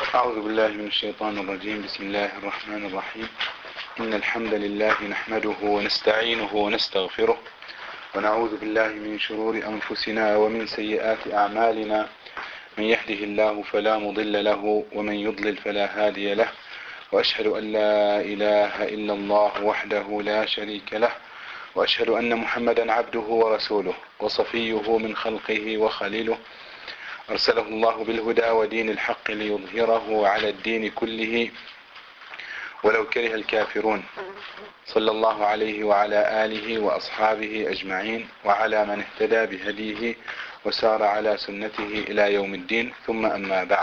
أعوذ بالله من الشيطان الرجيم. بسم الله الرحمن الرحيم. إن الحمد لله نحمده ونستعينه ونستغفره ونعوذ بالله من شرور أنفسنا ومن سيئات أعمالنا. من يهده الله فلا مضل له ومن يضلل فلا هادي له، وأشهد أن لا إله إلا الله وحده لا شريك له، وأشهد أن محمدا عبده ورسوله وصفيه من خلقه وخليله، أرسله الله بالهدى ودين الحق ليظهره على الدين كله ولو كره الكافرون. صلى الله عليه وعلى آله وأصحابه أجمعين وعلى من اهتدى بهديه وسار على سنته إلى يوم الدين. ثم أما بعد،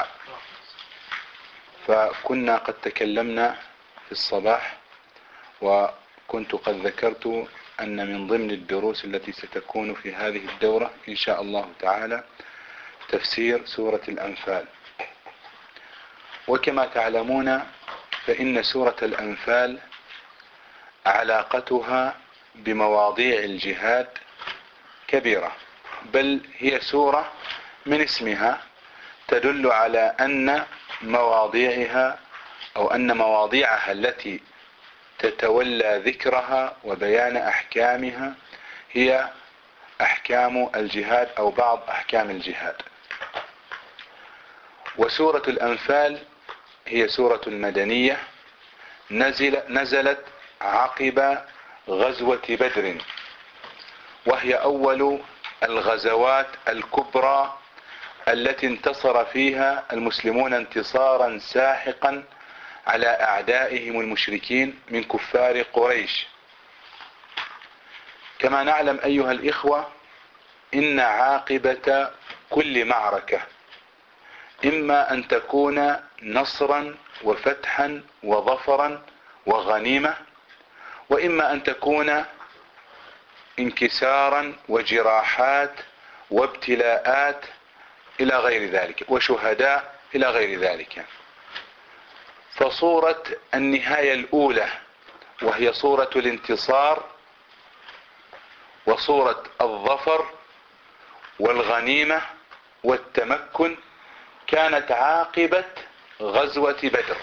فكنا قد تكلمنا في الصباح، وكنت قد ذكرت أن من ضمن الدروس التي ستكون في هذه الدورة إن شاء الله تعالى تفسير سورة الأنفال. وكما تعلمون فإن سورة الأنفال علاقتها بمواضيع الجهاد كبيرة، بل هي سورة من اسمها تدل على أن مواضيعها أو أن مواضيعها التي تتولى ذكرها وبيان أحكامها هي أحكام الجهاد أو بعض أحكام الجهاد. وسورة الأنفال هي سورة مدنية نزلت عقب غزوة بدر، وهي أول الغزوات الكبرى التي انتصر فيها المسلمون انتصارا ساحقا على أعدائهم المشركين من كفار قريش. كما نعلم أيها الإخوة إن عاقبة كل معركة إما أن تكون نصرا وفتحا وظفرا وغنيمة، وإما أن تكون انكسارا وجراحات وابتلاءات إلى غير ذلك وشهداء إلى غير ذلك. فصورة النهاية الأولى وهي صورة الانتصار وصورة الظفر والغنيمة والتمكن كانت عاقبة غزوة بدر.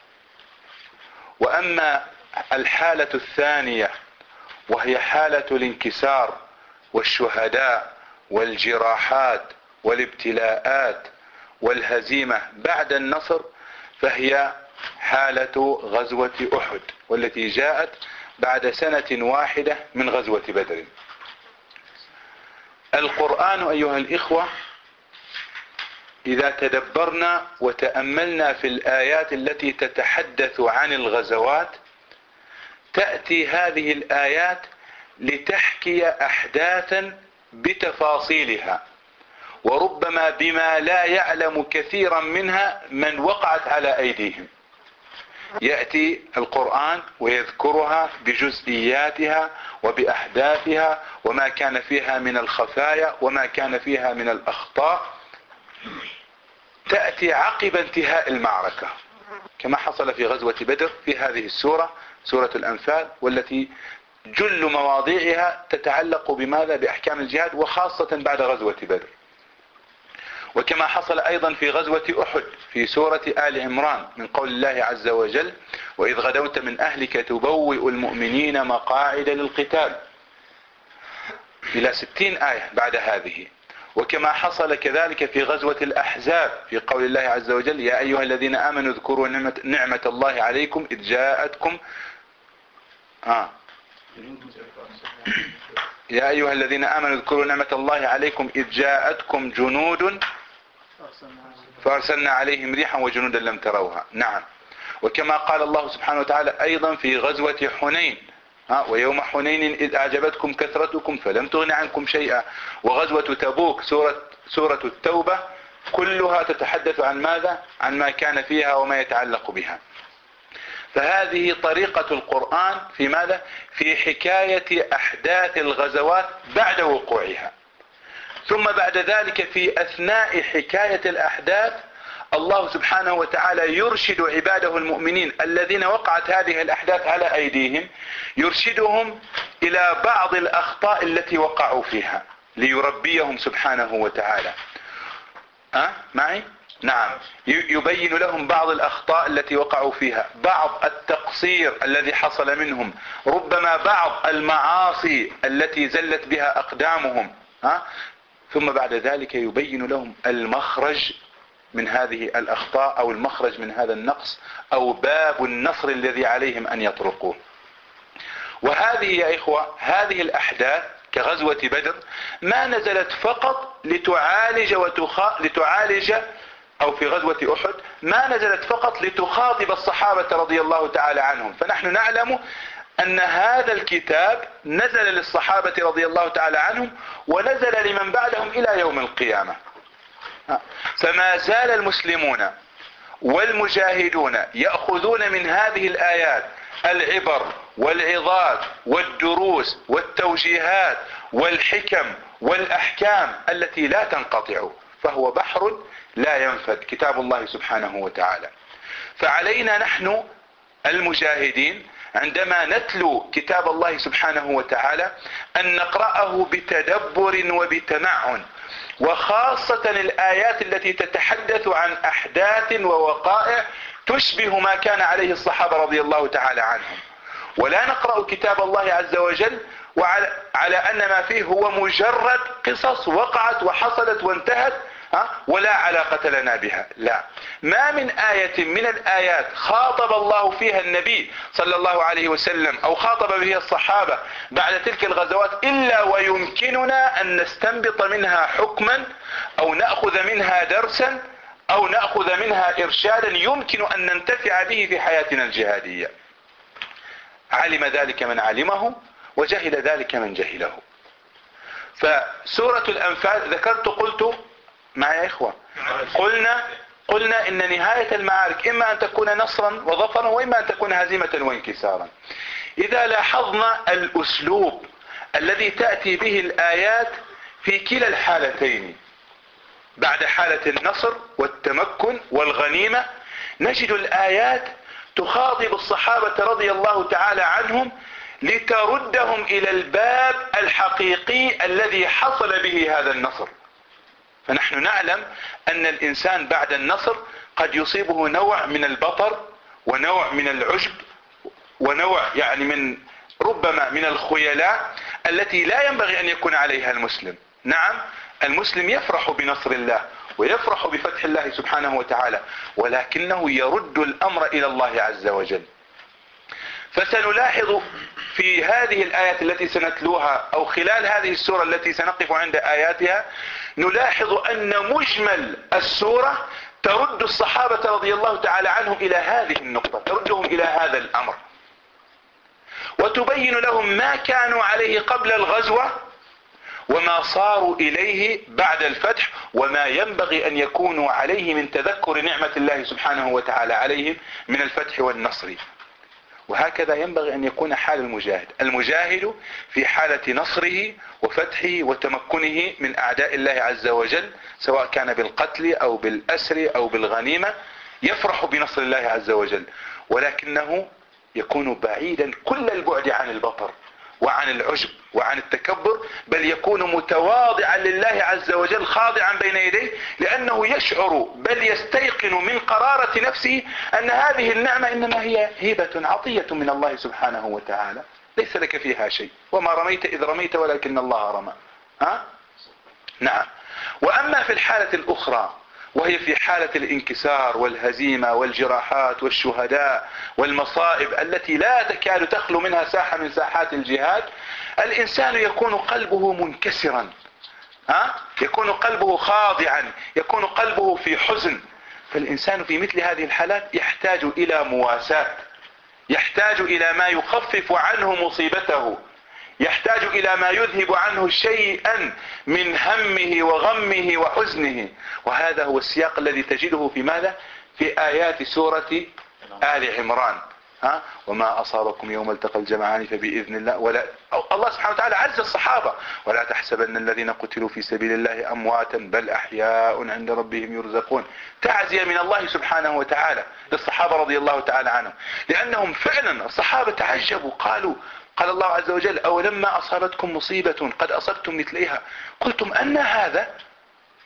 وأما الحالة الثانية وهي حالة الانكسار والشهداء والجراحات والابتلاءات والهزيمة بعد النصر فهي حالة غزوة أحد، والتي جاءت بعد سنة واحدة من غزوة بدر. القرآن أيها الإخوة إذا تدبرنا وتأملنا في الآيات التي تتحدث عن الغزوات، تأتي هذه الآيات لتحكي أحداثا بتفاصيلها، وربما بما لا يعلم كثيرا منها من وقعت على أيديهم. يأتي القرآن ويذكرها بجزئياتها وبأحداثها وما كان فيها من الخفايا وما كان فيها من الأخطاء، تأتي عقب انتهاء المعركة، كما حصل في غزوة بدر في هذه السورة، سورة الأنفال، والتي جل مواضيعها تتعلق بماذا؟ بأحكام الجهاد، وخاصة بعد غزوة بدر. وكما حصل أيضا في غزوة أحد في سورة آل عمران من قول الله عز وجل: وإذ غدوت من أهلك تبوئ المؤمنين مقاعد للقتال، إلى 60 آية بعد هذه. وكما حصل كذلك في غزوة الأحزاب في قول الله عز وجل: يا أيها الذين آمنوا اذكروا نعمة الله عليكم إذ جاءتكم يا أيها الذين آمنوا اذكروا نعمة الله عليكم إذ جاءتكم جنود فأرسلنا عليهم ريحا وجنودا لم تروها. نعم. وكما قال الله سبحانه وتعالى أيضا في غزوة حنين: ويوم حنين إذ أعجبتكم كثرتكم فلم تغن عنكم شيئا. وغزوة تبوك سورة التوبة كلها تتحدث عن ماذا؟ عن ما كان فيها وما يتعلق بها. فهذه طريقة القرآن في ماذا؟ في حكاية أحداث الغزوات بعد وقوعها. ثم بعد ذلك في أثناء حكاية الأحداث الله سبحانه وتعالى يرشد عباده المؤمنين الذين وقعت هذه الأحداث على أيديهم، يرشدهم إلى بعض الأخطاء التي وقعوا فيها ليربيهم سبحانه وتعالى. معي؟ نعم، يبين لهم بعض الأخطاء التي وقعوا فيها، بعض التقصير الذي حصل منهم، ربما بعض المعاصي التي زلت بها أقدامهم. ثم بعد ذلك يبين لهم المخرج من هذه الأخطاء أو المخرج من هذا النقص أو باب النصر الذي عليهم أن يطرقوه. وهذه يا إخوة، هذه الأحداث كغزوة بدر ما نزلت فقط لتعالج أو في غزوة أحد ما نزلت فقط لتخاطب الصحابة رضي الله تعالى عنهم. فنحن نعلم أن هذا الكتاب نزل للصحابة رضي الله تعالى عنهم ونزل لمن بعدهم إلى يوم القيامة. فما زال المسلمون والمجاهدون يأخذون من هذه الآيات العبر والعظات والدروس والتوجيهات والحكم والأحكام التي لا تنقطع، فهو بحر لا ينفد كتاب الله سبحانه وتعالى. فعلينا نحن المجاهدين عندما نتلو كتاب الله سبحانه وتعالى أن نقرأه بتدبر وبتمعن، وخاصة الآيات التي تتحدث عن أحداث ووقائع تشبه ما كان عليه الصحابة رضي الله تعالى عنهم. ولا نقرأ كتاب الله عز وجل على أن ما فيه هو مجرد قصص وقعت وحصلت وانتهت ولا علاقة لنا بها. لا، ما من آية من الآيات خاطب الله فيها النبي صلى الله عليه وسلم أو خاطب بها الصحابة بعد تلك الغزوات إلا ويمكننا أن نستنبط منها حكما أو نأخذ منها درسا أو نأخذ منها إرشادا يمكن أن ننتفع به في حياتنا الجهادية. علم ذلك من علمه وجهل ذلك من جهله. فسورة الأنفال قلت معي يا إخوة، قلنا إن نهاية المعارك إما أن تكون نصرا وظفرا وإما أن تكون هزيمة وانكسارا. إذا لاحظنا الأسلوب الذي تأتي به الآيات في كلا الحالتين، بعد حالة النصر والتمكن والغنيمة نجد الآيات تخاطب الصحابة رضي الله تعالى عنهم لتردهم إلى الباب الحقيقي الذي حصل به هذا النصر. فنحن نعلم أن الإنسان بعد النصر قد يصيبه نوع من البطر ونوع من العجب ونوع من ربما من الخيلاء التي لا ينبغي أن يكون عليها المسلم. نعم، المسلم يفرح بنصر الله ويفرح بفتح الله سبحانه وتعالى، ولكنه يرد الأمر إلى الله عز وجل. فسنلاحظ في هذه الآيات التي سنتلوها أو خلال هذه السورة التي سنقف عند آياتها نلاحظ أن مجمل السورة ترد الصحابة رضي الله تعالى عنهم إلى هذه النقطة، تردهم إلى هذا الأمر، وتبين لهم ما كانوا عليه قبل الغزوة وما صاروا إليه بعد الفتح وما ينبغي أن يكونوا عليه من تذكر نعمة الله سبحانه وتعالى عليهم من الفتح والنصر. وهكذا ينبغي أن يكون حال المجاهد في حالة نصره وفتحه وتمكنه من أعداء الله عز وجل، سواء كان بالقتل أو بالأسر أو بالغنيمة، يفرح بنصر الله عز وجل، ولكنه يكون بعيدا كل البعد عن البطر وعن العجب وعن التكبر، بل يكون متواضعا لله عز وجل خاضعا بين يديه، لأنه يشعر بل يستيقن من قرارة نفسه أن هذه النعمة إنما هي هبة عطية من الله سبحانه وتعالى، ليس لك فيها شيء، وما رميت إذ رميت ولكن الله رمى. نعم. وأما في الحالة الأخرى وهي في حالة الانكسار والهزيمة والجراحات والشهداء والمصائب التي لا تكاد تخلو منها ساحة من ساحات الجهاد، الإنسان يكون قلبه منكسرا، يكون قلبه خاضعا، يكون قلبه في حزن. فالإنسان في مثل هذه الحالات يحتاج إلى مواساة، يحتاج إلى ما يخفف عنه مصيبته، يحتاج إلى ما يذهب عنه شيئا من همه وغمه وحزنه. وهذا هو السياق الذي تجده في ماذا؟ في آيات سورة آل عمران. وما أصابكم يوم التقى الجمعان فبإذن الله. الله سبحانه وتعالى عز الصحابة: ولا تحسبن الذين قتلوا في سبيل الله أمواتا بل أحياء عند ربهم يرزقون. تعزية من الله سبحانه وتعالى للصحابة رضي الله تعالى عنهم، لأنهم فعلا الصحابة تعجبوا، قال الله عز وجل: أولما أصابتكم مصيبة قد أصبتم مثليها قلتم أن هذا،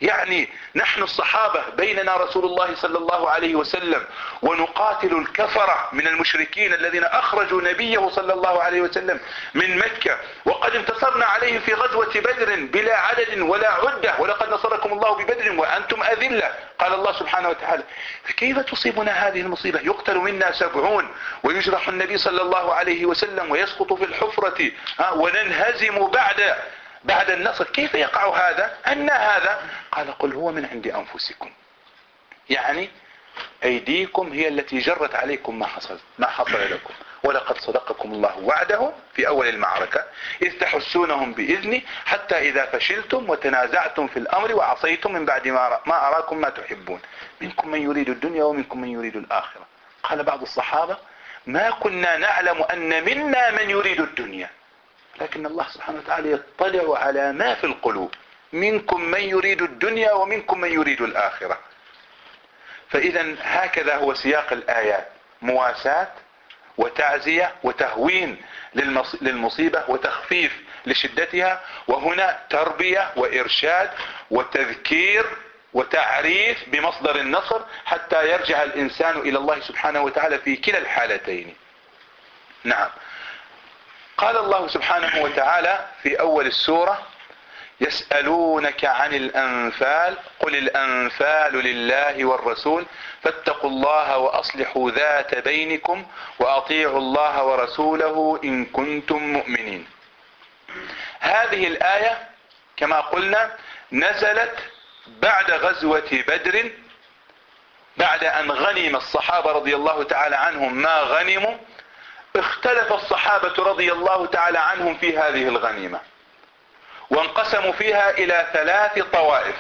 يعني نحن الصحابة بيننا رسول الله صلى الله عليه وسلم، ونقاتل الكفرة من المشركين الذين أخرجوا نبيه صلى الله عليه وسلم من مكة، وقد انتصرنا عليهم في غزوة بدر بلا عدد ولا عدة، ولقد نصركم الله ببدر وأنتم أذلة، قال الله سبحانه وتعالى. فكيف تصيبنا هذه المصيبة؟ يقتل منا 70 ويجرح النبي صلى الله عليه وسلم ويسقط في الحفرة وننهزم بعد النصر. كيف يقع هذا؟ أن هذا؟ قال قل هو من عند أنفسكم، يعني أيديكم هي التي جرت عليكم ما حصل لكم، ولقد صدقكم الله وعده في أول المعركة إذ تحسونهم بإذنه حتى إذا فشلتم وتنازعتم في الأمر وعصيتم من بعد ما أراكم ما تحبون منكم من يريد الدنيا ومنكم من يريد الآخرة. قال بعض الصحابة ما كنا نعلم أن منا من يريد الدنيا، لكن الله سبحانه وتعالى يطلع على ما في القلوب، منكم من يريد الدنيا ومنكم من يريد الآخرة. فإذا هكذا هو سياق الآيات، مواساة وتعزية وتهوين للمصيبة وتخفيف لشدتها، وهنا تربية وإرشاد وتذكير وتعريف بمصدر النصر حتى يرجع الإنسان إلى الله سبحانه وتعالى في كلا الحالتين. نعم. قال الله سبحانه وتعالى في أول السورة يسألونك عن الأنفال قل الأنفال لله والرسول فاتقوا الله وأصلحوا ذات بينكم وأطيعوا الله ورسوله إن كنتم مؤمنين. هذه الآية كما قلنا نزلت بعد غزوة بدر، بعد أن غنم الصحابة رضي الله تعالى عنهم ما غنموا. اختلف الصحابة رضي الله تعالى عنهم في هذه الغنيمة، وانقسموا فيها إلى 3 طوائف.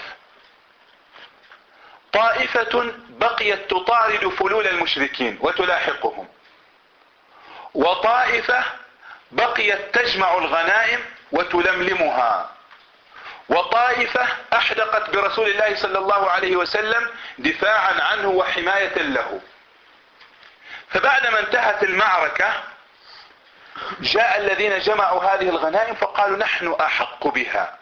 طائفة بقيت تطارد فلول المشركين وتلاحقهم، وطائفة بقيت تجمع الغنائم وتلملمها، وطائفة احدقت برسول الله صلى الله عليه وسلم دفاعا عنه وحماية له. فبعدما انتهت المعركة جاء الذين جمعوا هذه الغنائم فقالوا نحن أحق بها،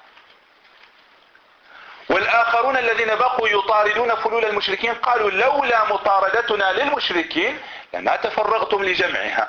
والآخرون الذين بقوا يطاردون فلول المشركين قالوا لولا مطاردتنا للمشركين لما تفرغتم لجمعها.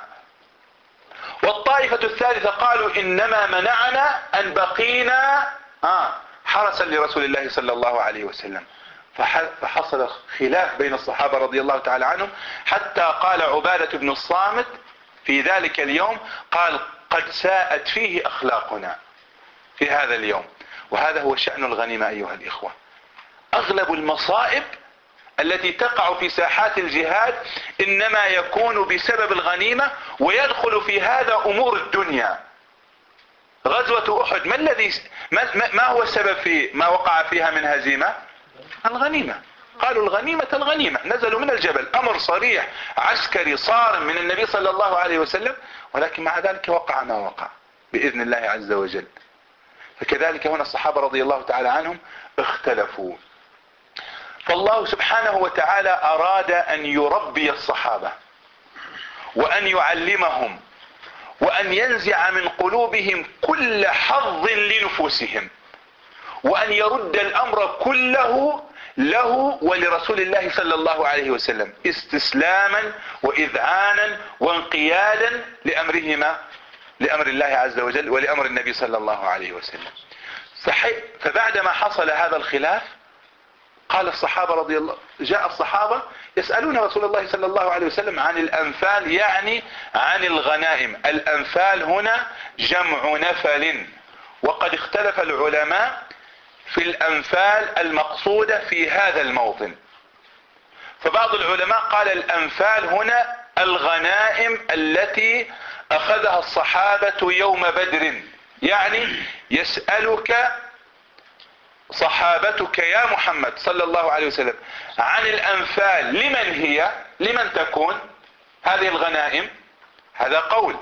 والطائفة الثالثة قالوا إنما منعنا أن بقينا حرسا لرسول الله صلى الله عليه وسلم. فحصل خلاف بين الصحابة رضي الله تعالى عنهم، حتى قال عبادة بن الصامت في ذلك اليوم قال قد ساءت فيه أخلاقنا في هذا اليوم. وهذا هو شأن الغنيمة أيها الإخوة. أغلب المصائب التي تقع في ساحات الجهاد إنما يكون بسبب الغنيمة، ويدخل في هذا أمور الدنيا. غزوة أحد ما هو السبب في ما وقع فيها من هزيمة؟ الغنيمة. قالوا الغنيمة نزلوا من الجبل، أمر صريح عسكري صارم من النبي صلى الله عليه وسلم، ولكن مع ذلك وقع ما وقع بإذن الله عز وجل. فكذلك هنا الصحابة رضي الله تعالى عنهم اختلفوا. فالله سبحانه وتعالى أراد أن يربي الصحابة وأن يعلمهم وأن ينزع من قلوبهم كل حظ لنفوسهم، وأن يرد الأمر كله له ولرسول الله صلى الله عليه وسلم استسلاما وإذعانا وانقيادا لأمرهما، لأمر الله عز وجل ولأمر النبي صلى الله عليه وسلم. فبعدما حصل هذا الخلاف قال الصحابة رضي الله، جاء الصحابة يسألون رسول الله صلى الله عليه وسلم عن الأنفال، يعني عن الغنائم. الأنفال هنا جمع نفل، وقد اختلف العلماء في الأنفال المقصودة في هذا الموطن. فبعض العلماء قال الأنفال هنا الغنائم التي أخذها الصحابة يوم بدر، يعني يسألك صحابتك يا محمد صلى الله عليه وسلم عن الأنفال لمن هي، لمن تكون هذه الغنائم. هذا قول.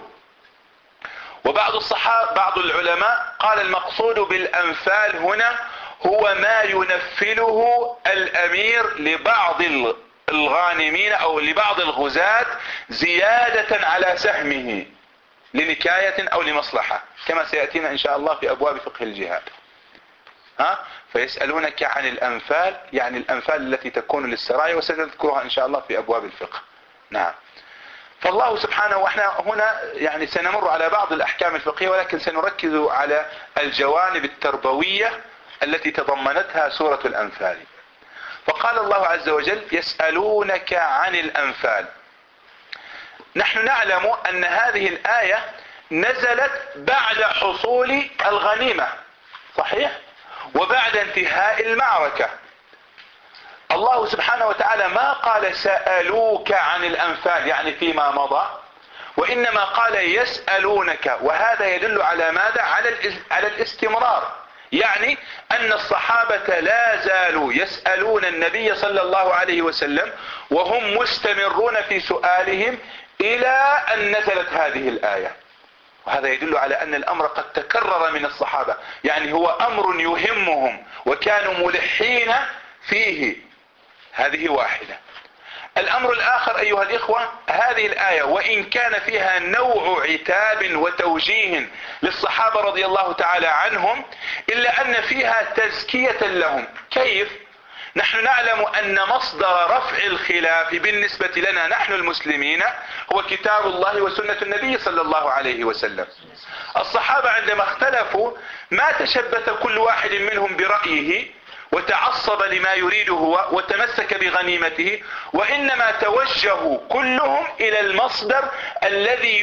وبعض الصحابة بعض العلماء قال المقصود بالأنفال هنا هو ما ينفله الأمير لبعض الغانمين أو لبعض الغزاة زيادة على سهمه لنكاية أو لمصلحة، كما سيأتينا إن شاء الله في أبواب فقه الجهاد. فيسألونك عن الأنفال، يعني الأنفال التي تكون للسرايا، وستذكرها إن شاء الله في أبواب الفقه. نعم. فالله سبحانه، واحنا هنا يعني سنمر على بعض الأحكام الفقهية، ولكن سنركز على الجوانب التربوية التي تضمنتها سورة الأنفال. فقال الله عز وجل: يسألونك عن الأنفال. نحن نعلم أن هذه الآية نزلت بعد حصول الغنيمة، صحيح؟ وبعد انتهاء المعركة. الله سبحانه وتعالى ما قال سألوك عن الأنفال يعني فيما مضى، وإنما قال يسألونك، وهذا يدل على ماذا؟ على الاستمرار، يعني أن الصحابة لا زالوا يسألون النبي صلى الله عليه وسلم، وهم مستمرون في سؤالهم إلى أن نزلت هذه الآية. وهذا يدل على أن الأمر قد تكرر من الصحابة، يعني هو أمر يهمهم وكانوا ملحين فيه. هذه واحدة. الأمر الآخر أيها الإخوة، هذه الآية وإن كان فيها نوع عتاب وتوجيه للصحابة رضي الله تعالى عنهم، إلا أن فيها تزكية لهم. كيف؟ نحن نعلم أن مصدر رفع الخلاف بالنسبة لنا نحن المسلمين هو كتاب الله وسنة النبي صلى الله عليه وسلم. الصحابة عندما اختلفوا ما تشبث كل واحد منهم برأيه وتعصب لما يريده هو وتمسك بغنيمته، وإنما توجهوا كلهم إلى المصدر الذي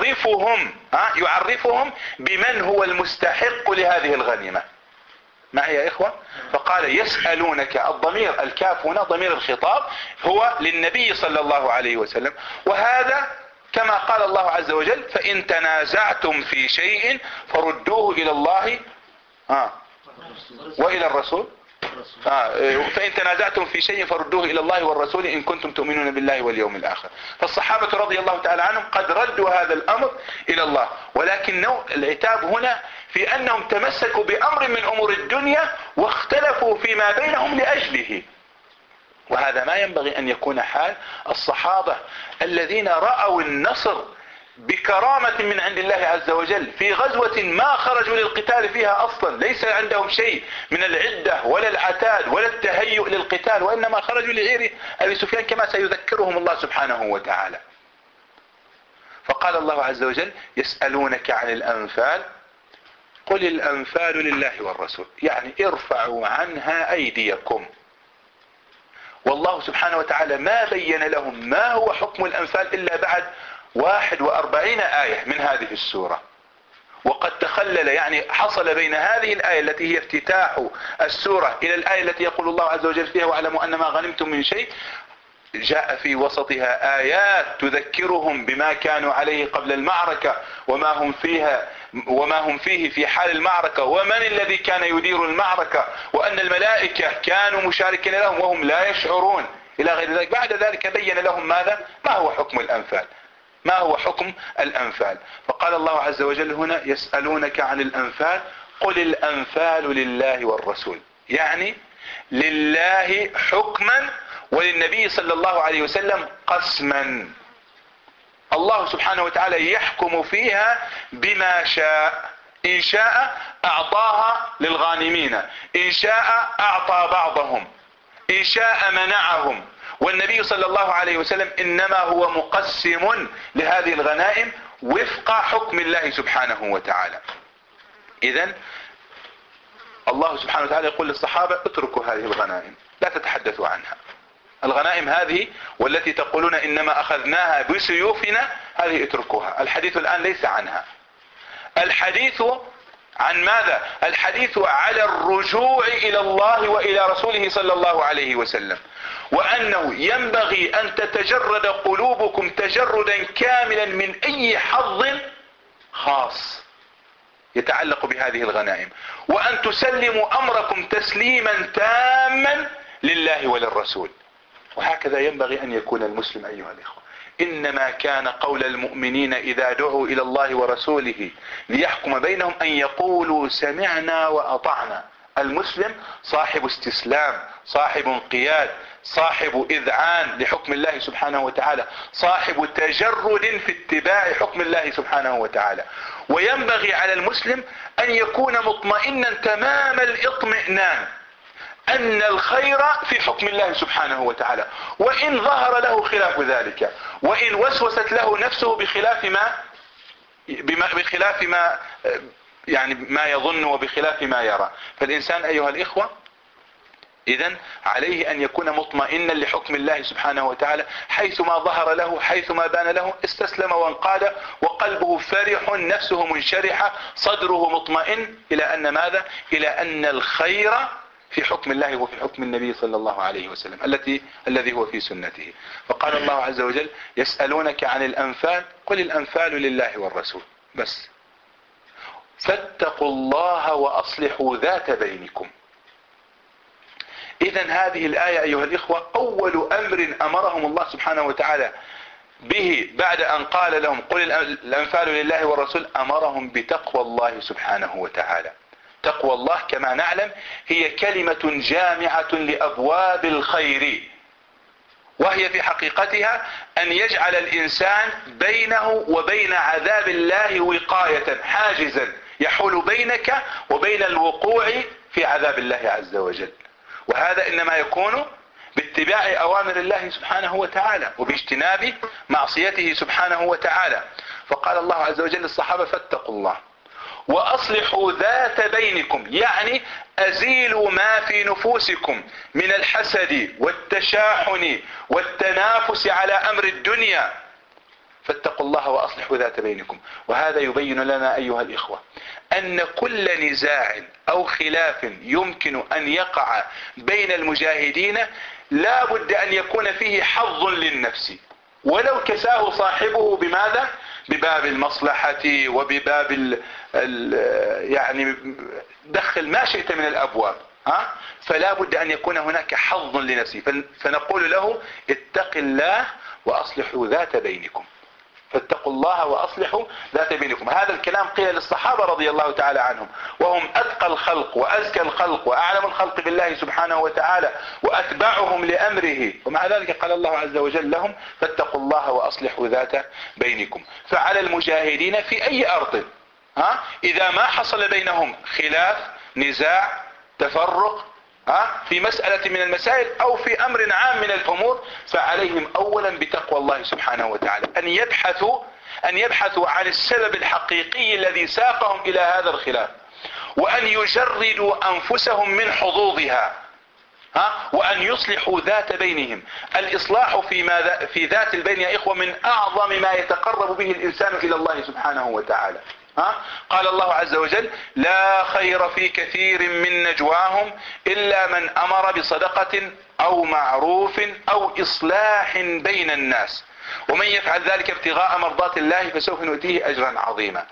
يعرفهم بمن هو المستحق لهذه الغنيمة. معي يا إخوة؟ فقال يسألونك، الضمير الكاف هنا ضمير الخطاب هو للنبي صلى الله عليه وسلم، وهذا كما قال الله عز وجل: فإن تنازعتم في شيء فردوه إلى الله وإلى الرسول. فإن تنازعتم في شيء فردوه إلى الله والرسول إن كنتم تؤمنون بالله واليوم الآخر. فالصحابة رضي الله تعالى عنهم قد ردوا هذا الأمر إلى الله، ولكن العتاب هنا في أنهم تمسكوا بأمر من أمور الدنيا واختلفوا فيما بينهم لأجله، وهذا ما ينبغي أن يكون حال الصحابة الذين رأوا النصر بكرامة من عند الله عز وجل في غزوة ما خرجوا للقتال فيها أصلا، ليس عندهم شيء من العدة ولا العتاد ولا التهيؤ للقتال، وإنما خرجوا لعير أبي سفيان كما سيذكرهم الله سبحانه وتعالى. فقال الله عز وجل: يسألونك عن الأنفال قل الأنفال لله والرسول، يعني ارفعوا عنها أيديكم. والله سبحانه وتعالى ما بين لهم ما هو حكم الأنفال إلا بعد 41 آية من هذه السورة، وقد تخلل، يعني حصل بين هذه الآية التي هي افتتاح السورة إلى الآية التي يقول الله عز وجل فيها: واعلموا أن ما غنمتم من شيء، جاء في وسطها آيات تذكرهم بما كانوا عليه قبل المعركة وما هم فيه في حال المعركة، ومن الذي كان يدير المعركة، وأن الملائكة كانوا مشاركين لهم وهم لا يشعرون إلى غير ذلك. بعد ذلك بين لهم ماذا؟ ما هو حكم الأنفال، ما هو حكم الأنفال. فقال الله عز وجل هنا: يسألونك عن الأنفال قل الأنفال لله والرسول، يعني لله حكما وللنبي صلى الله عليه وسلم قسما. الله سبحانه وتعالى يحكم فيها بما شاء، إن شاء أعطاها للغانمين، إن شاء أعطى بعضهم، إن شاء منعهم. والنبي صلى الله عليه وسلم إنما هو مقسم لهذه الغنائم وفق حكم الله سبحانه وتعالى. إذن الله سبحانه وتعالى يقول للصحابة: اتركوا هذه الغنائم، لا تتحدثوا عنها. الغنائم هذه والتي تقولون إنما أخذناها بسيوفنا، هذه اتركوها. الحديث الآن ليس عنها، الحديث عن ماذا؟ الحديث على الرجوع إلى الله وإلى رسوله صلى الله عليه وسلم، وأنه ينبغي أن تتجرد قلوبكم تجردا كاملا من أي حظ خاص يتعلق بهذه الغنائم، وأن تسلموا أمركم تسليما تاما لله وللرسول. وهكذا ينبغي أن يكون المسلم أيها الإخوة. إنما كان قول المؤمنين إذا دعوا إلى الله ورسوله ليحكم بينهم أن يقولوا سمعنا وأطعنا. المسلم صاحب استسلام، صاحب انقياد، صاحب اذعان لحكم الله سبحانه وتعالى، صاحب تجرد في اتباع حكم الله سبحانه وتعالى. وينبغي على المسلم ان يكون مطمئنا تمام الاطمئنان ان الخير في حكم الله سبحانه وتعالى، وان ظهر له خلاف ذلك، وان وسوست له نفسه بخلاف ما يعني ما يظن وبخلاف ما يرى. فالإنسان أيها الإخوة إذن عليه أن يكون مطمئنا لحكم الله سبحانه وتعالى، حيثما ظهر له، حيثما بان له، استسلم وانقاد، وقلبه فرح، نفسه منشرحة، صدره مطمئن إلى أن ماذا؟ إلى أن الخير في حكم الله وفي حكم النبي صلى الله عليه وسلم الذي هو في سنته. فقال الله عز وجل: يسألونك عن الأنفال، قل الأنفال لله والرسول بس، فاتقوا الله وأصلحوا ذات بينكم. إذن هذه الآية أيها الإخوة أول أمر أمرهم الله سبحانه وتعالى به بعد أن قال لهم قل الأنفال لله والرسول، أمرهم بتقوى الله سبحانه وتعالى. تقوى الله كما نعلم هي كلمة جامعة لأبواب الخير، وهي في حقيقتها أن يجعل الإنسان بينه وبين عذاب الله وقاية، حاجزا يحول بينك وبين الوقوع في عذاب الله عز وجل. وهذا إنما يكون باتباع أوامر الله سبحانه وتعالى وباجتناب معصيته سبحانه وتعالى. فقال الله عز وجل للصحابة: فاتقوا الله وأصلحوا ذات بينكم، يعني أزيلوا ما في نفوسكم من الحسد والتشاحن والتنافس على أمر الدنيا. فاتقوا الله وأصلحوا ذات بينكم. وهذا يبين لنا أيها الإخوة أن كل نزاع أو خلاف يمكن أن يقع بين المجاهدين لا بد أن يكون فيه حظ للنفس، ولو كساه صاحبه بماذا؟ بباب المصلحة وبباب يعني دخل ما شئت من الأبواب، فلا بد أن يكون هناك حظ لنفسه. فنقول له: اتق الله وأصلحوا ذات بينكم. فاتقوا الله وأصلحوا ذات بينكم. هذا الكلام قيل للصحابة رضي الله تعالى عنهم، وهم أتقى الخلق وأزكى الخلق وأعلم الخلق بالله سبحانه وتعالى وأتبعهم لأمره، ومع ذلك قال الله عز وجل لهم: فاتقوا الله وأصلحوا ذات بينكم. فعلى المجاهدين في أي أرض إذا ما حصل بينهم خلاف، نزاع، تفرق في مسألة من المسائل أو في أمر عام من الأمور، فعليهم أولا بتقوى الله سبحانه وتعالى أن يبحثوا عن السبب الحقيقي الذي ساقهم إلى هذا الخلاف، وأن يجردوا أنفسهم من حظوظها، وأن يصلحوا ذات بينهم. الإصلاح في ذات البين يا إخوة من أعظم ما يتقرب به الإنسان إلى الله سبحانه وتعالى. قال الله عز وجل: لا خير في كثير من نجواهم إلا من أمر بصدقة أو معروف أو إصلاح بين الناس، ومن يفعل ذلك ابتغاء مرضات الله فسوف نؤتيه أجرا عظيما.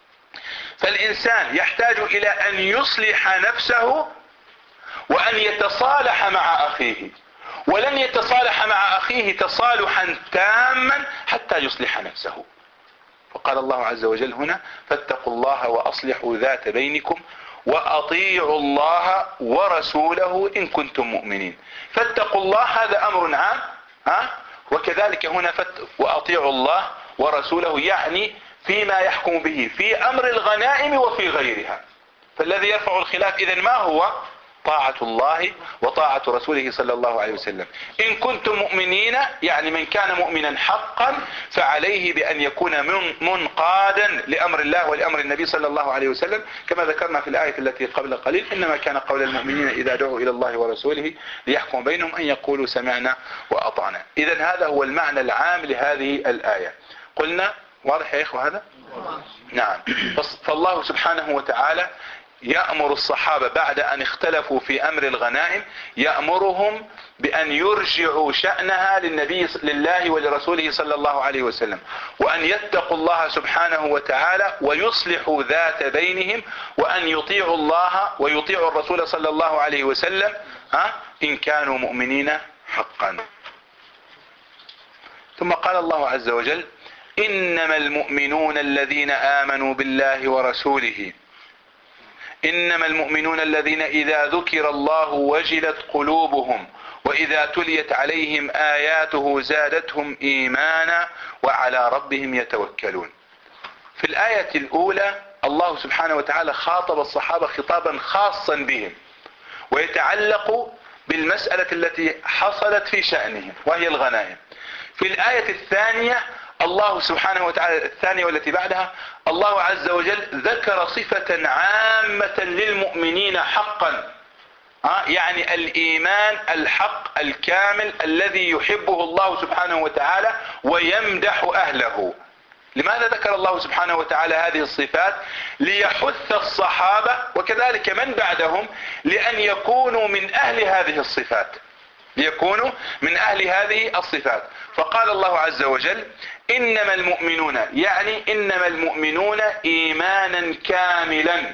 فالإنسان يحتاج إلى أن يصلح نفسه وأن يتصالح مع أخيه، ولن يتصالح مع أخيه تصالحا تاما حتى يصلح نفسه. فقال الله عز وجل هنا: فاتقوا الله وأصلحوا ذات بينكم وأطيعوا الله ورسوله إن كنتم مؤمنين. فاتقوا الله هذا أمر عام، وكذلك هنا وأطيعوا الله ورسوله، يعني فيما يحكم به في أمر الغنائم وفي غيرها. فالذي يرفع الخلاف إذن ما هو؟ طاعة الله وطاعة رسوله صلى الله عليه وسلم. إن كنتم مؤمنين، يعني من كان مؤمنا حقا فعليه بأن يكون منقادا لأمر الله ولأمر النبي صلى الله عليه وسلم، كما ذكرنا في الآية التي قبل قليل: إنما كان قول المؤمنين إذا دعوا إلى الله ورسوله ليحكم بينهم أن يقولوا سمعنا وأطعنا. إذن هذا هو المعنى العام لهذه الآية. قلنا واضح يا إخوة هذا؟ نعم. فالله سبحانه وتعالى يأمر الصحابة بعد أن اختلفوا في أمر الغنائم، يأمرهم بأن يرجعوا شأنها لله ولرسوله صلى الله عليه وسلم، وأن يتقوا الله سبحانه وتعالى ويصلحوا ذات بينهم، وأن يطيعوا الله ويطيعوا الرسول صلى الله عليه وسلم إن كانوا مؤمنين حقا. ثم قال الله عز وجل: إنما المؤمنون الذين آمنوا بالله ورسوله إنما المؤمنون الذين إذا ذكر الله وجلت قلوبهم وإذا تليت عليهم آياته زادتهم إيمانا وعلى ربهم يتوكلون. في الآية الأولى الله سبحانه وتعالى خاطب الصحابة خطابا خاصا بهم ويتعلق بالمسألة التي حصلت في شأنهم وهي الغنائم. في الآية الثانية الله سبحانه وتعالى الثانية والتي بعدها الله عز وجل ذكر صفة عامة للمؤمنين حقا، يعني الإيمان الحق الكامل الذي يحبه الله سبحانه وتعالى ويمدح أهله. لماذا ذكر الله سبحانه وتعالى هذه الصفات؟ ليحث الصحابة وكذلك من بعدهم لأن يكونوا من أهل هذه الصفات، ليكونوا من أهل هذه الصفات. فقال الله عز وجل إنما المؤمنون، يعني إنما المؤمنون إيمانا كاملا،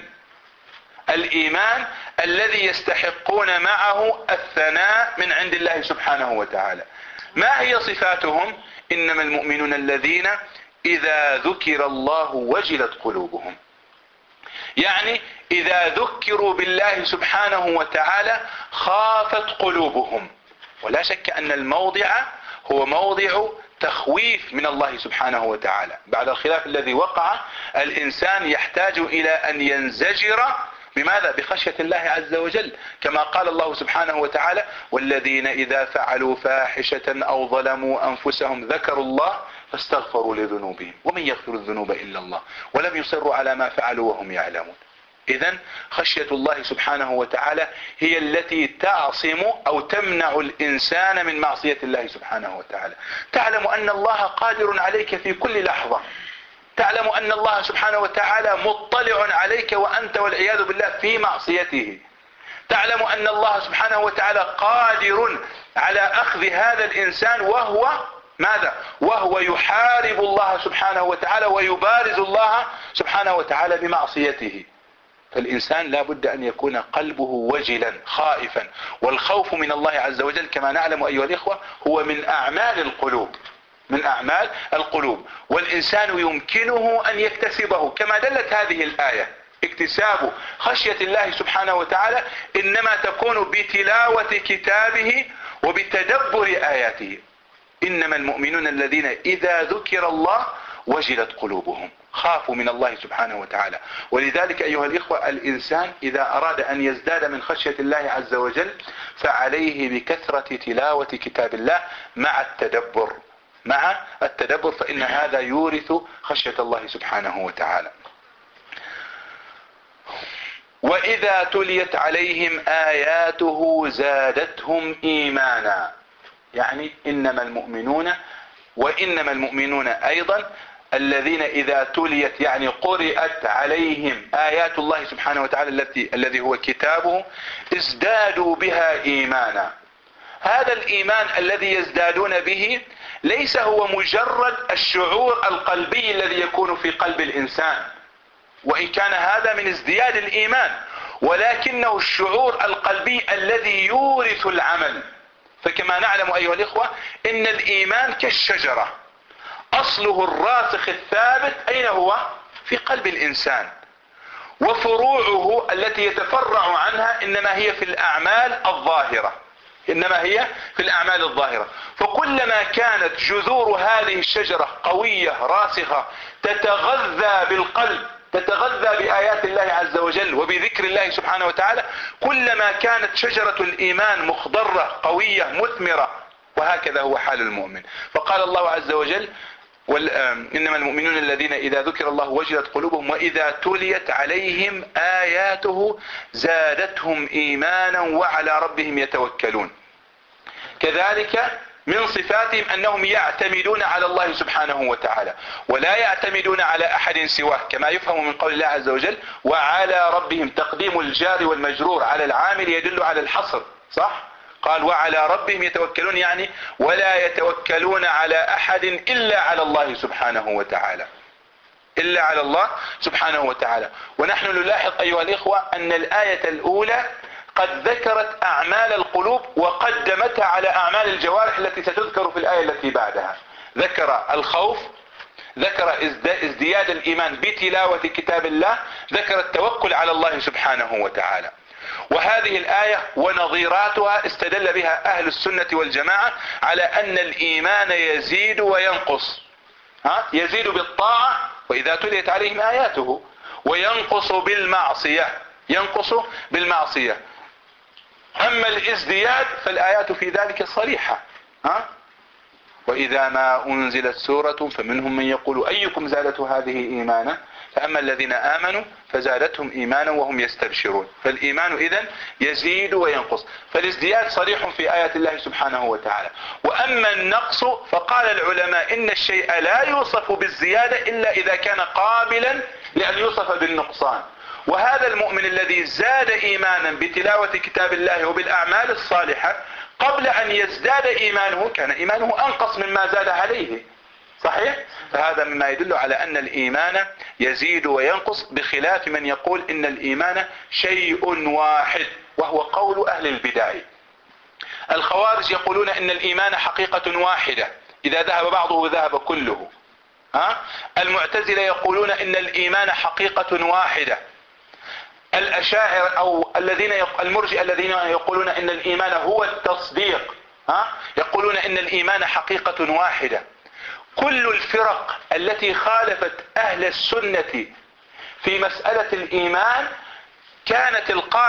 الإيمان الذي يستحقون معه الثناء من عند الله سبحانه وتعالى. ما هي صفاتهم؟ إنما المؤمنون الذين إذا ذكر الله وجلت قلوبهم، يعني إذا ذكروا بالله سبحانه وتعالى خافت قلوبهم. ولا شك أن الموضع هو موضع تخويف من الله سبحانه وتعالى. بعد الخلاف الذي وقع الإنسان يحتاج إلى أن ينزجر بماذا؟ بخشية الله عز وجل، كما قال الله سبحانه وتعالى والذين إذا فعلوا فاحشة أو ظلموا أنفسهم ذكروا الله فاستغفروا لذنوبهم ومن يغفر الذنوب إلا الله ولم يصروا على ما فعلوا وهم يعلمون. إذن خشية الله سبحانه وتعالى هي التي تعصم أو تمنع الإنسان من معصية الله سبحانه وتعالى. تعلم أن الله قادر عليك في كل لحظة، تعلم أن الله سبحانه وتعالى مطلع عليك وأنت والعياذ بالله في معصيته، تعلم أن الله سبحانه وتعالى قادر على أخذ هذا الإنسان وهو ماذا؟ وهو يحارب الله سبحانه وتعالى ويبارز الله سبحانه وتعالى بمعصيته. فالإنسان لا بد أن يكون قلبه وجلا خائفا، والخوف من الله عز وجل كما نعلم أيها الإخوة هو من أعمال القلوب، من أعمال القلوب، والإنسان يمكنه أن يكتسبه كما دلت هذه الآية. اكتساب خشية الله سبحانه وتعالى إنما تكون بتلاوة كتابه وبتدبر آياته. إنما المؤمنون الذين إذا ذكر الله وجلت قلوبهم، خافوا من الله سبحانه وتعالى. ولذلك أيها الإخوة الإنسان إذا أراد أن يزداد من خشية الله عز وجل فعليه بكثرة تلاوة كتاب الله مع التدبر، فإن هذا يورث خشية الله سبحانه وتعالى. وإذا تليت عليهم آياته زادتهم إيمانا، يعني إنما المؤمنون وإنما المؤمنون أيضا الذين إذا تليت يعني قرأت عليهم آيات الله سبحانه وتعالى الذي هو كتابه ازدادوا بها إيمانا. هذا الإيمان الذي يزدادون به ليس هو مجرد الشعور القلبي الذي يكون في قلب الإنسان، وإن كان هذا من ازدياد الإيمان، ولكنه الشعور القلبي الذي يورث العمل. فكما نعلم أيها الإخوة إن الإيمان كالشجرة، أصله الراسخ الثابت أين هو؟ في قلب الإنسان، وفروعه التي يتفرع عنها إنما هي في الأعمال الظاهرة، فكلما كانت جذور هذه الشجرة قوية راسخة تتغذى بالقلب، تتغذى بآيات الله عز وجل وبذكر الله سبحانه وتعالى، كلما كانت شجرة الإيمان مخضرة قوية مثمرة. وهكذا هو حال المؤمن. فقال الله عز وجل إنما المؤمنون الذين إذا ذكر الله وجلت قلوبهم وإذا تليت عليهم آياته زادتهم إيمانا وعلى ربهم يتوكلون. كذلك من صفاتهم أنهم يعتمدون على الله سبحانه وتعالى ولا يعتمدون على أحد سواه، كما يفهم من قول الله عز وجل وعلى ربهم. تقديم الجار والمجرور على العامل يدل على الحصر، صح؟ قال وعلى ربهم يتوكلون، يعني ولا يتوكلون على أحد إلا على الله سبحانه وتعالى، إلا على الله سبحانه وتعالى. ونحن نلاحظ أيها الإخوة أن الآية الأولى قد ذكرت أعمال القلوب وقدمتها على أعمال الجوارح التي ستذكر في الآية التي بعدها. ذكر الخوف، ذكر ازدياد الإيمان بتلاوة كتاب الله، ذكر التوكل على الله سبحانه وتعالى. وهذه الآية ونظيراتها استدل بها أهل السنة والجماعة على أن الإيمان يزيد وينقص. يزيد بالطاعة وإذا تليت عليهم آياته، وينقص بالمعصية، ينقص بالمعصية. أما الازدياد فالآيات في ذلك صريحة. وإذا ما أنزلت سورة فمنهم من يقول أيكم زادته هذه إيمانا، فأما الذين آمنوا فزادتهم إيمانا وهم يستبشرون. فالإيمان إذن يزيد وينقص، فالازدياد صريح في آيات الله سبحانه وتعالى. وأما النقص فقال العلماء إن الشيء لا يوصف بالزيادة إلا إذا كان قابلا لأن يوصف بالنقصان. وهذا المؤمن الذي زاد إيمانا بتلاوة كتاب الله وبالأعمال الصالحة قبل أن يزداد إيمانه كان إيمانه أنقص مما زاد عليه، صحيح؟ فهذا مما يدل على أن الإيمان يزيد وينقص، بخلاف من يقول إن الإيمان شيء واحد، وهو قول أهل البدع. الخوارج يقولون إن الإيمان حقيقة واحدة، إذا ذهب بعضه ذهب كله. المعتزلة يقولون إن الإيمان حقيقة واحدة. الأشاعرة أو المرجئة الذين يقولون إن الإيمان هو التصديق، يقولون إن الإيمان حقيقة واحدة. كل الفرق التي خالفت أهل السنة في مسألة الإيمان كانت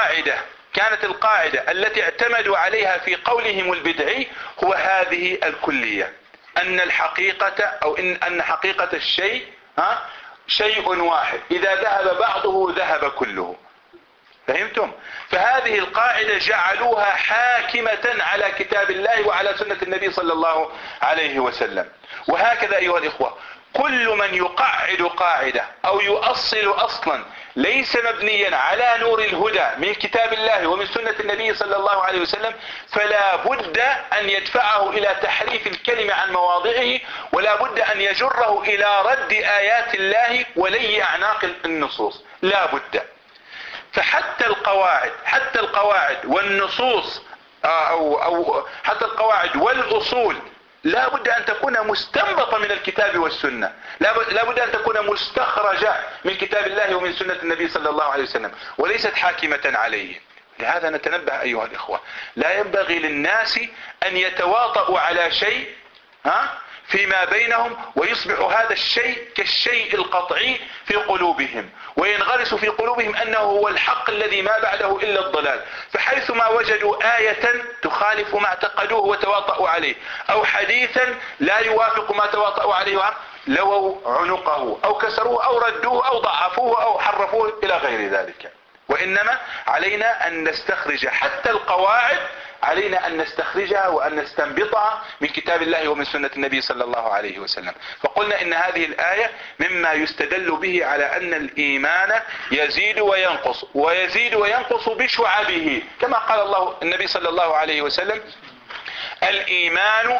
القاعدة التي اعتمدوا عليها في قولهم البدعي هو هذه الكلية، أن الحقيقة أو أن حقيقة الشيء شيء واحد، إذا ذهب بعضه ذهب كله. فهمتم؟ فهذه القاعدة جعلوها حاكمة على كتاب الله وعلى سنة النبي صلى الله عليه وسلم. وهكذا أيها الإخوة، كل من يقعد قاعدة أو يؤصل أصلا ليس مبنيا على نور الهدى من كتاب الله ومن سنة النبي صلى الله عليه وسلم فلا بد أن يدفعه إلى تحريف الكلمة عن مواضعه، ولا بد أن يجره إلى رد آيات الله ولي أعناق النصوص، لا بد. فحتى القواعد والنصوص أو حتى القواعد والأصول لا بد أن تكون مستنبطة من الكتاب والسنة، لا بد أن تكون مستخرجة من كتاب الله ومن سنة النبي صلى الله عليه وسلم، وليست حاكمة عليه. لهذا نتنبه أيها الإخوة، لا ينبغي للناس أن يتواطؤوا على شيء فيما بينهم ويصبح هذا الشيء كالشيء القطعي في قلوبهم، وينغرس في قلوبهم أنه هو الحق الذي ما بعده إلا الضلال. فحيثما وجدوا آية تخالف ما اعتقدوه وتواطؤوا عليه، أو حديثا لا يوافق ما تواطؤوا عليه لووا عنقه أو كسروه أو ردوه أو ضعفوه أو حرفوه إلى غير ذلك. وإنما علينا أن نستخرج حتى القواعد، علينا أن نستخرجها وأن نستنبطها من كتاب الله ومن سنة النبي صلى الله عليه وسلم. فقلنا إن هذه الآية مما يستدل به على أن الإيمان يزيد وينقص، ويزيد وينقص بشعبه، كما قال الله النبي صلى الله عليه وسلم: الإيمان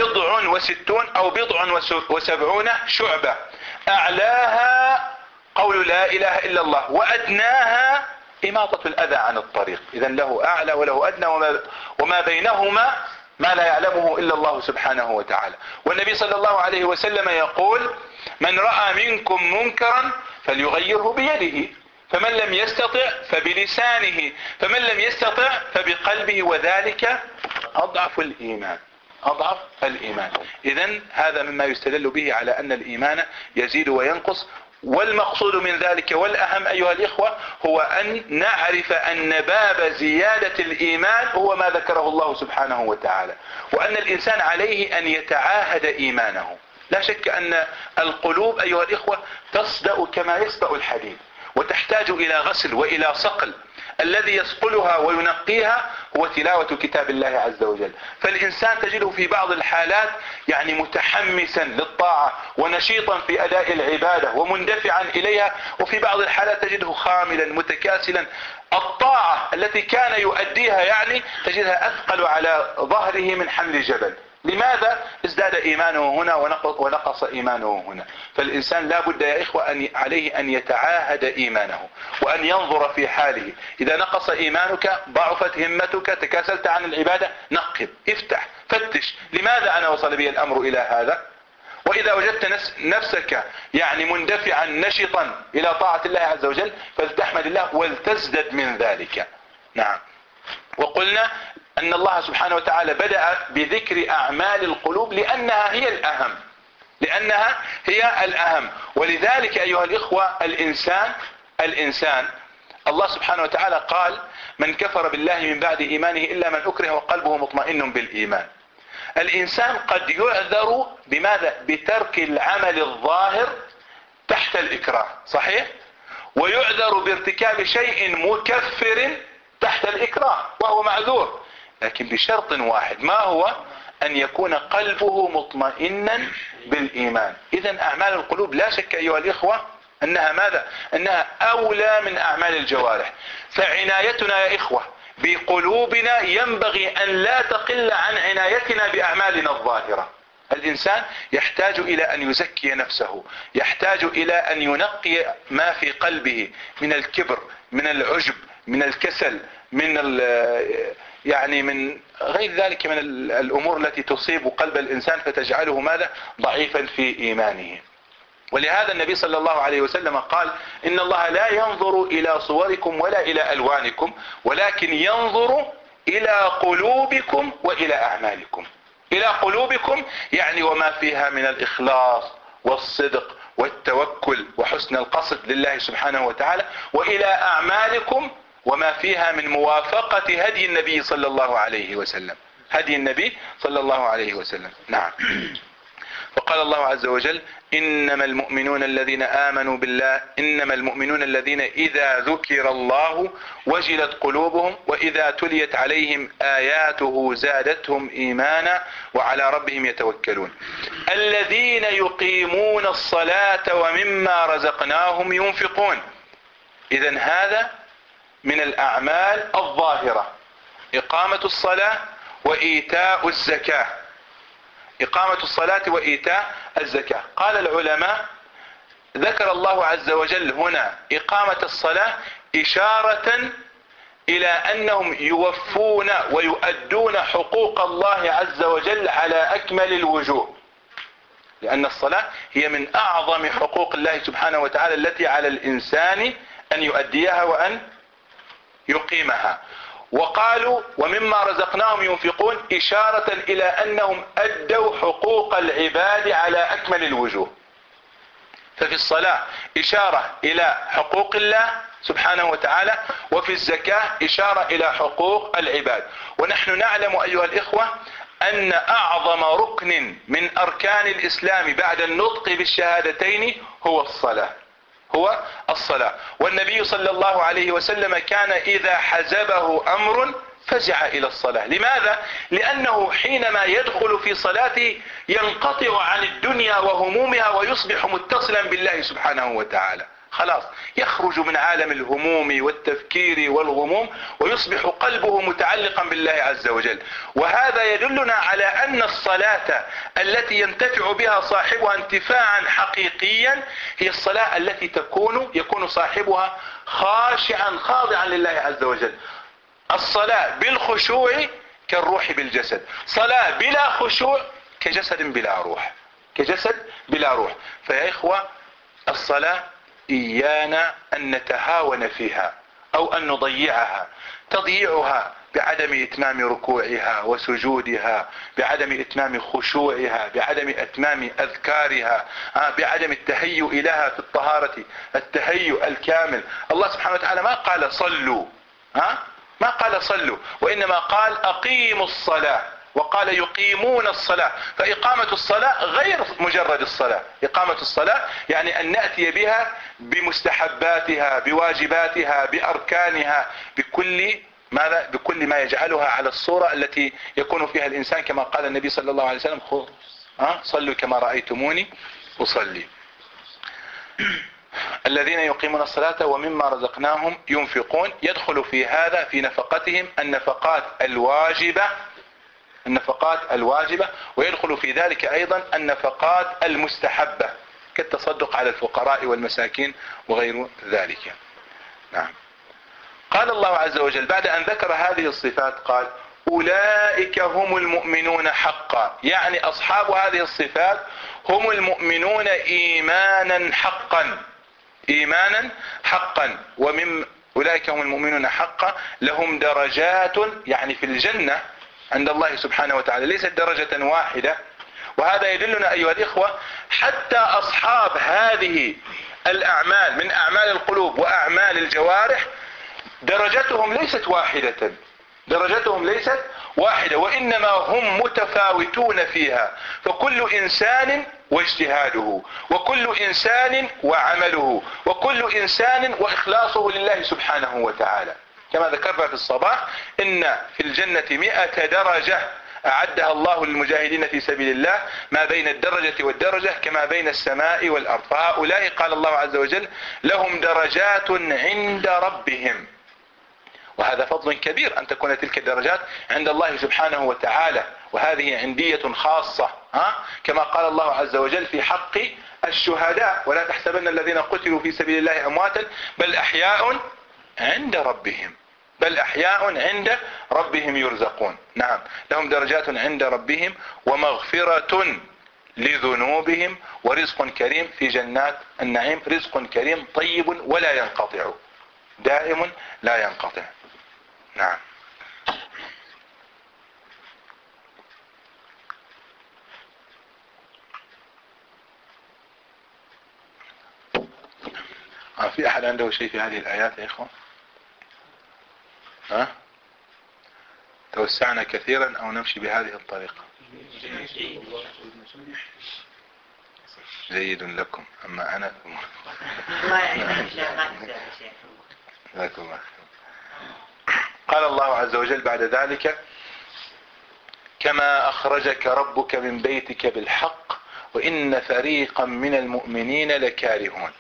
60 أو 70 شعبة، أعلاها قول لا إله إلا الله، وأدناها إماطة الأذى عن الطريق. إذن له أعلى وله أدنى، وما بينهما ما لا يعلمه إلا الله سبحانه وتعالى. والنبي صلى الله عليه وسلم يقول: من رأى منكم منكرا فليغيره بيده، فمن لم يستطع فبلسانه، فمن لم يستطع فبقلبه، وذلك أضعف الإيمان. إذن هذا مما يستدل به على أن الإيمان يزيد وينقص. والمقصود من ذلك والأهم أيها الإخوة هو أن نعرف أن باب زيادة الإيمان هو ما ذكره الله سبحانه وتعالى، وأن الإنسان عليه أن يتعاهد إيمانه. لا شك أن القلوب أيها الإخوة تصدأ كما يصدأ الحديد، وتحتاج إلى غسل وإلى صقل. الذي يصقلها وينقيها هو تلاوة كتاب الله عز وجل. فالإنسان تجده في بعض الحالات يعني متحمسا للطاعة ونشيطا في أداء العبادة ومندفعا إليها، وفي بعض الحالات تجده خاملا متكاسلا. الطاعة التي كان يؤديها يعني تجدها أثقل على ظهره من حمل جبل. لماذا؟ ازداد إيمانه هنا ونقص إيمانه هنا. فالإنسان لا بد يا إخوة عليه أن يتعاهد إيمانه وأن ينظر في حاله. إذا نقص إيمانك، ضعفت همتك، تكاسلت عن العبادة، نقب، افتح، فتش. لماذا أنا وصل بي الأمر إلى هذا؟ وإذا وجدت نفسك يعني مندفعا نشطا إلى طاعة الله عز وجل فلتحمد الله ولتزدد من ذلك. نعم. وقلنا أن الله سبحانه وتعالى بدأ بذكر أعمال القلوب لأنها هي الأهم، لأنها هي الأهم. ولذلك أيها الإخوة الإنسان الله سبحانه وتعالى قال: من كفر بالله من بعد إيمانه إلا من أكره وقلبه مطمئن بالإيمان. الإنسان قد يعذر بماذا؟ بترك العمل الظاهر تحت الإكراه، صحيح؟ ويعذر بارتكاب شيء مكفر تحت الإكراه وهو معذور، لكن بشرط واحد، ما هو؟ أن يكون قلبه مطمئنا بالإيمان. إذن أعمال القلوب لا شك أيها الإخوة أنها ماذا؟ أنها أولى من أعمال الجوارح. فعنايتنا يا إخوة بقلوبنا ينبغي أن لا تقل عن عنايتنا بأعمالنا الظاهرة. الإنسان يحتاج إلى أن يزكي نفسه، يحتاج إلى أن ينقي ما في قلبه من الكبر، من العجب، من الكسل، يعني من غير ذلك من الأمور التي تصيب قلب الإنسان فتجعله ماذا؟ ضعيفا في إيمانه. ولهذا النبي صلى الله عليه وسلم قال: إن الله لا ينظر إلى صوركم ولا إلى ألوانكم ولكن ينظر إلى قلوبكم وإلى أعمالكم. إلى قلوبكم يعني وما فيها من الإخلاص والصدق والتوكل وحسن القصد لله سبحانه وتعالى، وإلى أعمالكم وما فيها من موافقة هدي النبي صلى الله عليه وسلم، هدي النبي صلى الله عليه وسلم. نعم. فقال الله عز وجل: إنما المؤمنون الذين آمنوا بالله، إنما المؤمنون الذين إذا ذكر الله وجلت قلوبهم وإذا تليت عليهم آياته زادتهم إيمانا وعلى ربهم يتوكلون الذين يقيمون الصلاة ومما رزقناهم ينفقون. إذن هذا من الأعمال الظاهرة، إقامة الصلاة وإيتاء الزكاة، إقامة الصلاة وإيتاء الزكاة. قال العلماء: ذكر الله عز وجل هنا إقامة الصلاة إشارة إلى أنهم يوفون ويؤدون حقوق الله عز وجل على أكمل الوجوه، لأن الصلاة هي من أعظم حقوق الله سبحانه وتعالى التي على الإنسان أن يؤديها وأن يقيمها. وقالوا: ومما رزقناهم ينفقون، إشارة إلى أنهم أدوا حقوق العباد على أكمل الوجوه. ففي الصلاة إشارة إلى حقوق الله سبحانه وتعالى، وفي الزكاة إشارة إلى حقوق العباد. ونحن نعلم أيها الإخوة أن أعظم ركن من أركان الإسلام بعد النطق بالشهادتين هو الصلاة، هو الصلاة. والنبي صلى الله عليه وسلم كان إذا حزبه أمر فزع إلى الصلاة. لماذا؟ لأنه حينما يدخل في صلاته ينقطع عن الدنيا وهمومها ويصبح متصلا بالله سبحانه وتعالى، خلاص يخرج من عالم الهموم والتفكير والغموم ويصبح قلبه متعلقا بالله عز وجل. وهذا يدلنا على أن الصلاة التي ينتفع بها صاحبها انتفاعا حقيقيا هي الصلاة التي يكون صاحبها خاشعا خاضعا لله عز وجل. الصلاة بالخشوع كالروح بالجسد، صلاة بلا خشوع كجسد بلا روح، كجسد بلا روح. فيا إخوة الصلاة إيانا أن نتهاون فيها أو أن نضيعها. تضييعها بعدم إتمام ركوعها وسجودها، بعدم إتمام خشوعها، بعدم إتمام أذكارها، بعدم التهيؤ لها في الطهارة التهيؤ الكامل. الله سبحانه وتعالى ما قال صلوا، ما قال صلوا، وإنما قال أقيموا الصلاة، وقال يقيمون الصلاة. فإقامة الصلاة غير مجرد الصلاة، إقامة الصلاة يعني أن نأتي بها بمستحباتها، بواجباتها، بأركانها، بكل ما يجعلها على الصورة التي يكون فيها الإنسان كما قال النبي صلى الله عليه وسلم: صلوا كما رأيتموني أصلي. الذين يقيمون الصلاة ومما رزقناهم ينفقون، يدخل في هذا في نفقتهم النفقات الواجبة، ويدخل في ذلك أيضا النفقات المستحبة كالتصدق على الفقراء والمساكين وغير ذلك. نعم. قال الله عز وجل بعد أن ذكر هذه الصفات قال: أولئك هم المؤمنون حقا، يعني أصحاب هذه الصفات هم المؤمنون إيمانا حقا، إيمانا حقا. ومن أولئك هم المؤمنون حقا لهم درجات، يعني في الجنة عند الله سبحانه وتعالى، ليست درجة واحدة. وهذا يدلنا أيها الإخوة حتى أصحاب هذه الأعمال من أعمال القلوب وأعمال الجوارح درجتهم ليست واحدة، درجتهم ليست واحدة، وإنما هم متفاوتون فيها. فكل إنسان واجتهاده، وكل إنسان وعمله، وكل إنسان وإخلاصه لله سبحانه وتعالى. كما ذكرنا في الصباح إن في الجنة 100 درجة أعدها الله للمجاهدين في سبيل الله، ما بين الدرجة والدرجة كما بين السماء والأرض. فهؤلاء قال الله عز وجل لهم درجات عند ربهم، وهذا فضل كبير أن تكون تلك الدرجات عند الله سبحانه وتعالى، وهذه عندية خاصة كما قال الله عز وجل في حق الشهداء: ولا تحسبن الذين قتلوا في سبيل الله أمواتا بل أحياء عند ربهم، بل أحياء عند ربهم يرزقون. نعم، لهم درجات عند ربهم ومغفرة لذنوبهم ورزق كريم في جنات النعيم، رزق كريم طيب ولا ينقطع، دائم لا ينقطع. نعم. في أحد عنده شيء في هذه الآيات يا إخوان؟ توسعنا كثيرا أو نمشي بهذه الطريقة؟ جيد لكم، أما أنا لكم. قال الله عز وجل بعد ذلك: كما أخرجك ربك من بيتك بالحق وإن فريقا من المؤمنين لكارهون.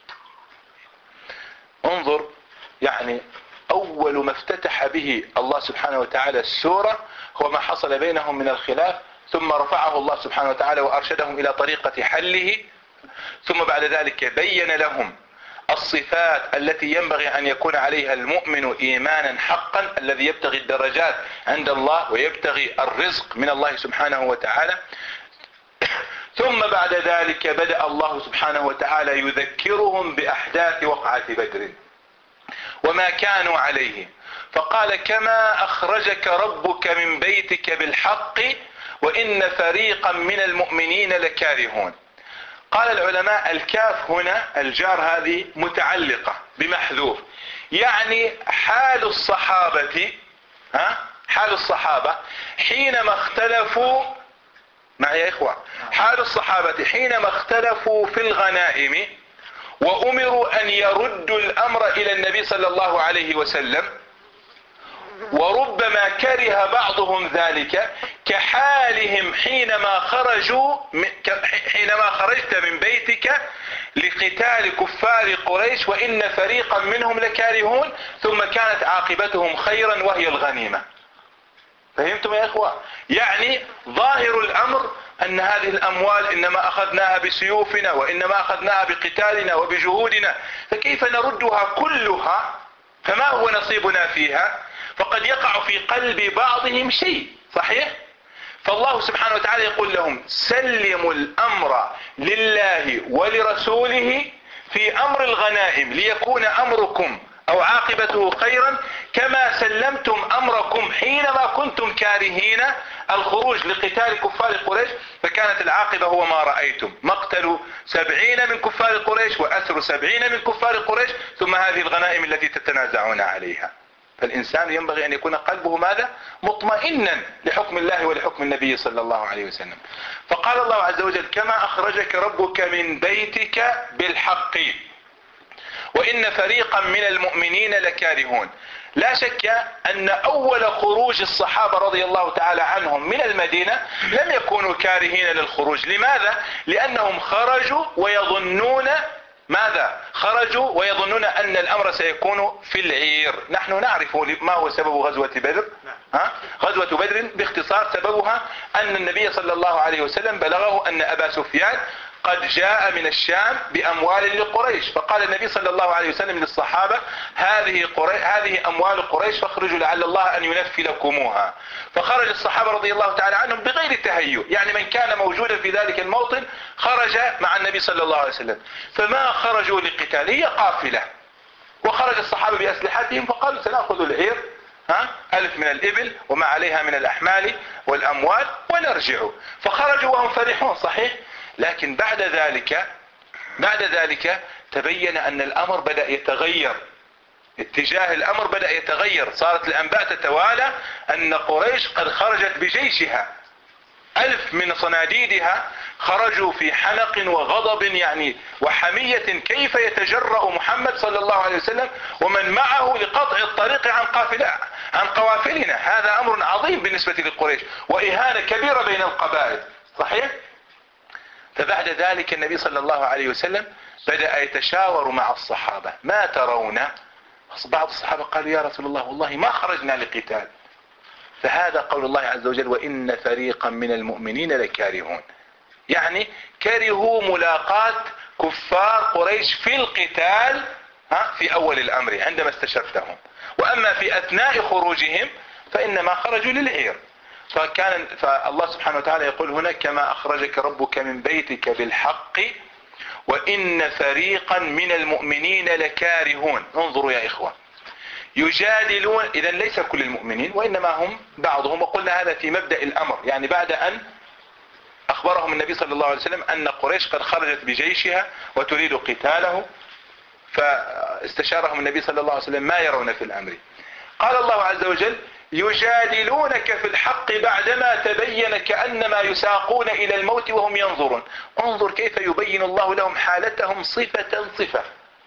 انظر، يعني أول ما افتتح به الله سبحانه وتعالى السورة هو ما حصل بينهم من الخلاف، ثم رفعه الله سبحانه وتعالى وأرشدهم إلى طريقة حله، ثم بعد ذلك بين لهم الصفات التي ينبغي أن يكون عليها المؤمن إيمانا حقا، الذي يبتغي الدرجات عند الله ويبتغي الرزق من الله سبحانه وتعالى. ثم بعد ذلك بدأ الله سبحانه وتعالى يذكرهم بأحداث وقعة بدر وما كانوا عليه، فقال: كما أخرجك ربك من بيتك بالحق وإن فريقا من المؤمنين لكارهون. قال العلماء: الكاف هنا الجار هذه متعلقة بمحذوف، يعني حال الصحابة، حال الصحابة حينما اختلفوا، معي يا إخوة، حال الصحابة حينما اختلفوا في الغنائم وأمروا أن يردوا الأمر إلى النبي صلى الله عليه وسلم، وربما كره بعضهم ذلك، كحالهم حينما خرجت من بيتك لقتال كفار قريش وإن فريقا منهم لكارهون، ثم كانت عاقبتهم خيرا وهي الغنيمة. فهمتم يا إخوة؟ يعني ظاهر الأمر أن هذه الأموال إنما أخذناها بسيوفنا وإنما أخذناها بقتالنا وبجهودنا، فكيف نردها كلها؟ فما هو نصيبنا فيها؟ فقد يقع في قلب بعضهم شيء، صحيح؟ فالله سبحانه وتعالى يقول لهم: سلموا الأمر لله ولرسوله في أمر الغنائم ليكون أمركم أو عاقبته خيرا، كما سلمتم أمركم حينما كنتم كارهين الخروج لقتال كفار قريش، فكانت العاقبة هو ما رأيتم: مقتل 70 من كفار قريش وأسر 70 من كفار قريش، ثم هذه الغنائم التي تتنازعون عليها. فالإنسان ينبغي أن يكون قلبه ماذا؟ مطمئنا لحكم الله ولحكم النبي صلى الله عليه وسلم. فقال الله عز وجل: كما أخرجك ربك من بيتك بالحق وإن فريقا من المؤمنين لكارهون. لا شك أن أول خروج الصحابة رضي الله تعالى عنهم من المدينة لم يكونوا كارهين للخروج. لماذا؟ لأنهم خرجوا ويظنون ماذا؟ خرجوا ويظنون أن الأمر سيكون في العير. نحن نعرف ما هو سبب غزوة بدر. غزوة بدر باختصار سببها أن النبي صلى الله عليه وسلم بلغه أن أبا سفيان قد جاء من الشام بأموال لقريش، فقال النبي صلى الله عليه وسلم للصحابة هذه أموال قريش فاخرجوا لعل الله أن ينفي لكموها. فخرج الصحابة رضي الله تعالى عنهم بغير تهيؤ، يعني من كان موجودا في ذلك الموطن خرج مع النبي صلى الله عليه وسلم، فما خرجوا لقتال، هي قافلة، وخرج الصحابة بأسلحتهم فقالوا سنأخذ العير 1000 من الإبل وما عليها من الأحمال والأموال ونرجع. فخرجوا وهم فرحون صحيح، لكن بعد ذلك تبين أن الأمر بدأ يتغير، اتجاه الأمر بدأ يتغير، صارت الأنباء تتوالى أن قريش قد خرجت بجيشها 1000 من صناديدها، خرجوا في حنق وغضب يعني وحمية، كيف يتجرأ محمد صلى الله عليه وسلم ومن معه لقطع الطريق عن قوافلنا، هذا أمر عظيم بالنسبة لقريش وإهانة كبيرة بين القبائل صحيح. فبعد ذلك النبي صلى الله عليه وسلم بدأ يتشاور مع الصحابة، ما ترون؟ بعض الصحابة قالوا يا رسول الله والله ما خرجنا لقتال، فهذا قول الله عز وجل وإن فريقا من المؤمنين لكارهون، يعني كرهوا ملاقاة كفار قريش في القتال في أول الأمر عندما استشرتهم، وأما في أثناء خروجهم فإنما خرجوا للعير. فالله سبحانه وتعالى يقول هنا كما أخرجك ربك من بيتك بالحق وإن فريقا من المؤمنين لكارهون. انظروا يا إخوة، يجادلون، إذا ليس كل المؤمنين وإنما هم بعضهم، وقلنا هذا في مبدأ الأمر، يعني بعد أن أخبرهم النبي صلى الله عليه وسلم أن قريش قد خرجت بجيشها وتريد قتاله، فاستشارهم النبي صلى الله عليه وسلم ما يرون في الأمر. قال الله عز وجل يجادلونك في الحق بعدما تبين كأنما يساقون إلى الموت وهم ينظرون. انظر كيف يبين الله لهم حالتهم صفة صفة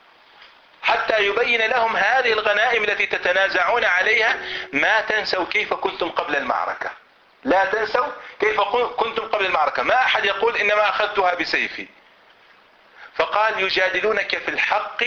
حتى يبين لهم هذه الغنائم التي تتنازعون عليها، ما تنسوا كيف كنتم قبل المعركة، لا تنسوا كيف كنتم قبل المعركة، ما أحد يقول إنما أخذتها بسيفي. فقال يجادلونك في الحق،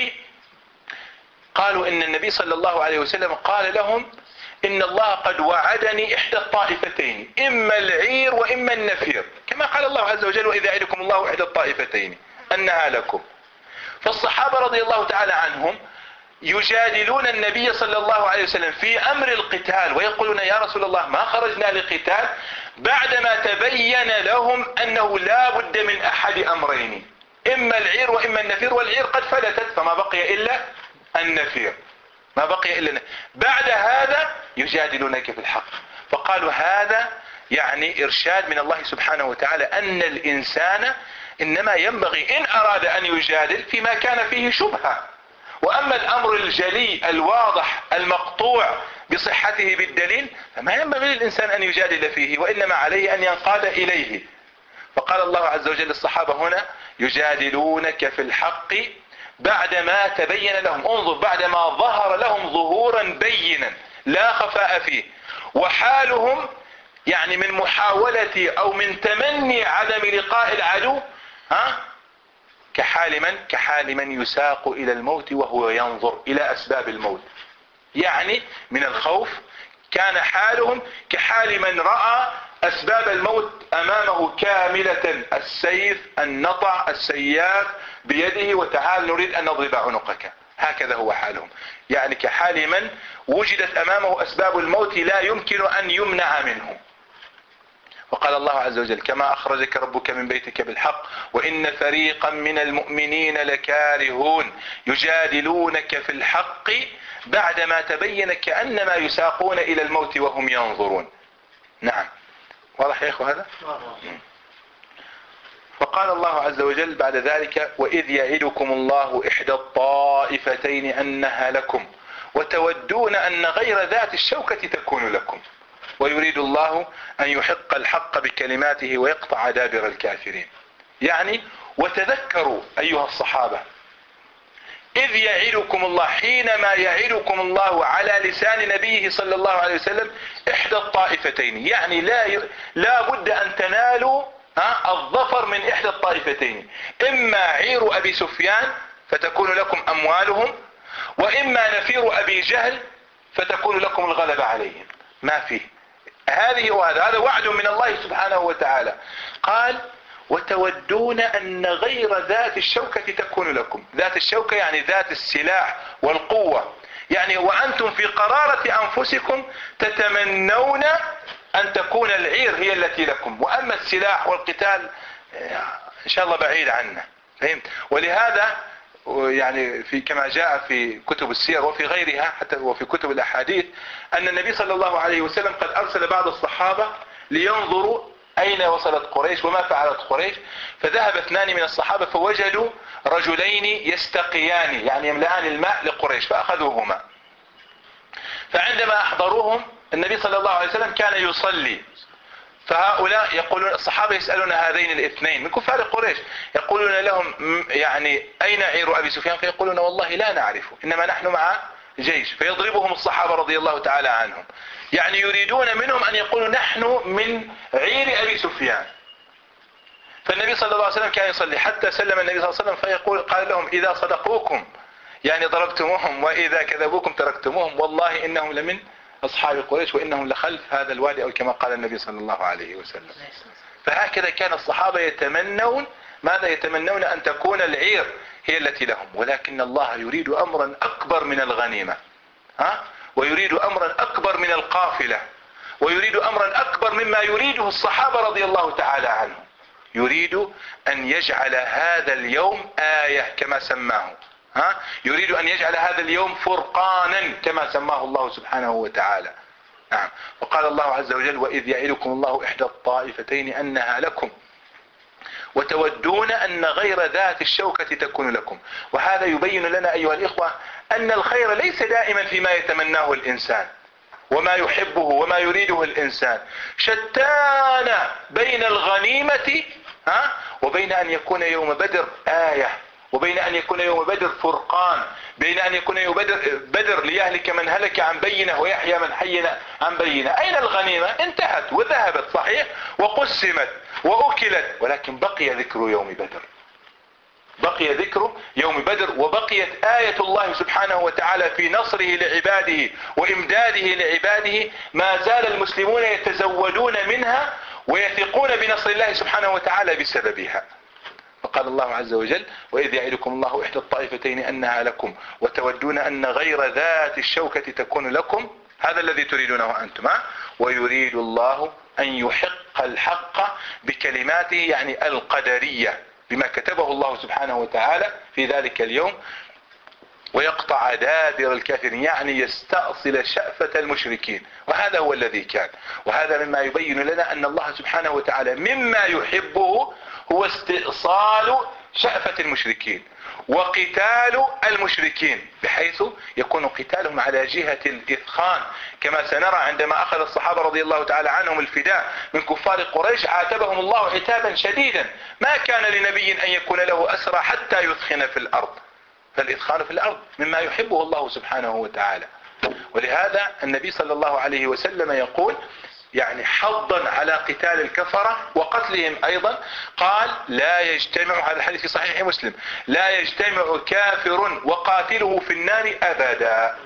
قالوا إن النبي صلى الله عليه وسلم قال لهم إن الله قد وعدني إحدى الطائفتين، إما العير وإما النفير، كما قال الله عز وجل وإذا يعدكم الله إحدى الطائفتين أنها لكم. فالصحابة رضي الله تعالى عنهم يجادلون النبي صلى الله عليه وسلم في أمر القتال ويقولون يا رسول الله ما خرجنا لقتال، بعدما تبين لهم أنه لا بد من أحد أمرين، إما العير وإما النفير، والعير قد فلتت فما بقي إلا النفير، ما بقي إلا النفير. بعد هذا يجادلونك في الحق. فقالوا هذا يعني إرشاد من الله سبحانه وتعالى أن الإنسان إنما ينبغي إن أراد أن يجادل فيما كان فيه شبهة، وأما الأمر الجلي الواضح المقطوع بصحته بالدليل فما ينبغي للإنسان أن يجادل فيه، وإنما عليه أن ينقاد إليه. فقال الله عز وجل للصحابة هنا يجادلونك في الحق بعدما تبين لهم، انظر بعدما ظهر لهم ظهورا بينا لا خفاء فيه، وحالهم يعني من محاولة أو من تمني عدم لقاء العدو كحال من يساق إلى الموت وهو ينظر إلى أسباب الموت، يعني من الخوف كان حالهم كحال من رأى أسباب الموت أمامه كاملة، السيف النطع السياف بيده وتعال نريد أن نضرب عنقك، هكذا هو حالهم، يعني كحال من وجدت أمامه أسباب الموت لا يمكن أن يمنع منه. وقال الله عز وجل كما أخرجك ربك من بيتك بالحق وإن فريقا من المؤمنين لكارهون يجادلونك في الحق بعدما تبين كأنما يساقون إلى الموت وهم ينظرون. نعم واضح يا إخوة هذا؟ فقال الله عز وجل بعد ذلك وإذ يعدكم الله إحدى الطائفتين أنها لكم وتودون أن غير ذات الشوكة تكون لكم ويريد الله أن يحق الحق بكلماته ويقطع دابر الكافرين. يعني وتذكروا أيها الصحابة إذ يعدكم الله، حينما يعدكم الله على لسان نبيه صلى الله عليه وسلم إحدى الطائفتين، يعني لا بد أن تنالوا الظفر من إحدى الطائفتين، إما عير أبي سفيان فتكون لكم أموالهم، وإما نفير أبي جهل فتكون لكم الغلبة عليهم. ما فيه هذه وهذا، هذا وعد من الله سبحانه وتعالى. قال وتودون أن غير ذات الشوكة تكون لكم. ذات الشوكة يعني ذات السلاح والقوة، يعني وأنتم في قرارة أنفسكم تتمنون أن تكون العير هي التي لكم، وأما السلاح والقتال إن شاء الله بعيد عنه. فهمت؟ ولهذا يعني كما جاء في كتب السير وفي غيرها حتى وفي كتب الأحاديث أن النبي صلى الله عليه وسلم قد أرسل بعض الصحابة لينظروا أين وصلت قريش وما فعلت قريش، فذهب 2 من الصحابة فوجدوا رجلين يستقيان يعني يملأان الماء لقريش فأخذوهما. فعندما أحضروهم النبي صلى الله عليه وسلم كان يصلي، فهؤلاء يقولون الصحابة يسألون هذين الاثنين من كفار قريش يقولون لهم يعني أين عير أبي سفيان؟ فيقولون والله لا نعرفه إنما نحن مع جيش. فيضربهم الصحابة رضي الله تعالى عنهم، يعني يريدون منهم أن يقولوا نحن من عير أبي سفيان. فالنبي صلى الله عليه وسلم كان يصلي حتى سلم النبي صلى الله عليه وسلم فيقول قال لهم إذا صدقوكم يعني ضربتموهم وإذا كذبوكم تركتموهم والله إنهم لمن أصحاب قريش وإنهم لخلف هذا الوادي أو كما قال النبي صلى الله عليه وسلم. فهكذا كان الصحابة يتمنون ماذا؟ يتمنون أن تكون العير هي التي لهم، ولكن الله يريد أمرا أكبر من الغنيمة ويريد أمرا أكبر من القافلة، ويريد أمرا أكبر مما يريده الصحابة رضي الله تعالى عنهم. يريد أن يجعل هذا اليوم آية كما سماه، يريد أن يجعل هذا اليوم فرقانا كما سماه الله سبحانه وتعالى. نعم. وقال الله عز وجل وإذ يعدكم الله إحدى الطائفتين أنها لكم وتودون أن غير ذات الشوكة تكون لكم. وهذا يبين لنا أيها الإخوة أن الخير ليس دائما فيما يتمناه الإنسان وما يحبه وما يريده الإنسان، شتان بين الغنيمة وبين أن يكون يوم بدر آية، وبين أن يكون يوم بدر فرقان، بين أن يكون يوم بدر ليهلك من هلك عن بينه ويحيى من حي عن بينه. أين الغنيمة؟ انتهت وذهبت صحيح وقسمت وأكلت، ولكن بقي ذكر يوم بدر، بقي ذكر يوم بدر، وبقيت آية الله سبحانه وتعالى في نصره لعباده وإمداده لعباده ما زال المسلمون يتزودون منها ويثقون بنصر الله سبحانه وتعالى بسببها. فقال الله عز وجل وإذ يعدكم الله إحدى الطائفتين أنها لكم وتودون أن غير ذات الشوكة تكون لكم، هذا الذي تريدونه أنتم، ويريد الله أن يحق الحق بكلماته يعني القدرية بما كتبه الله سبحانه وتعالى في ذلك اليوم، ويقطع دابر الكافرين يعني يستأصل شأفة المشركين. وهذا هو الذي كان، وهذا مما يبين لنا أن الله سبحانه وتعالى مما يحبه هو استئصال شأفة المشركين وقتال المشركين، بحيث يكون قتالهم على جهة الإثخان كما سنرى عندما أخذ الصحابة رضي الله تعالى عنهم الفداء من كفار قريش عاتبهم الله عتابا شديدا. ما كان لنبي أن يكون له أسرى حتى يثخن في الأرض، فالإثخان في الأرض مما يحبه الله سبحانه وتعالى. ولهذا النبي صلى الله عليه وسلم يقول يعني حضا على قتال الكفرة وقتلهم أيضا، قال لا يجتمع، هذا الحديث في صحيح مسلم، لا يجتمع كافر وقاتله في النار أبدا.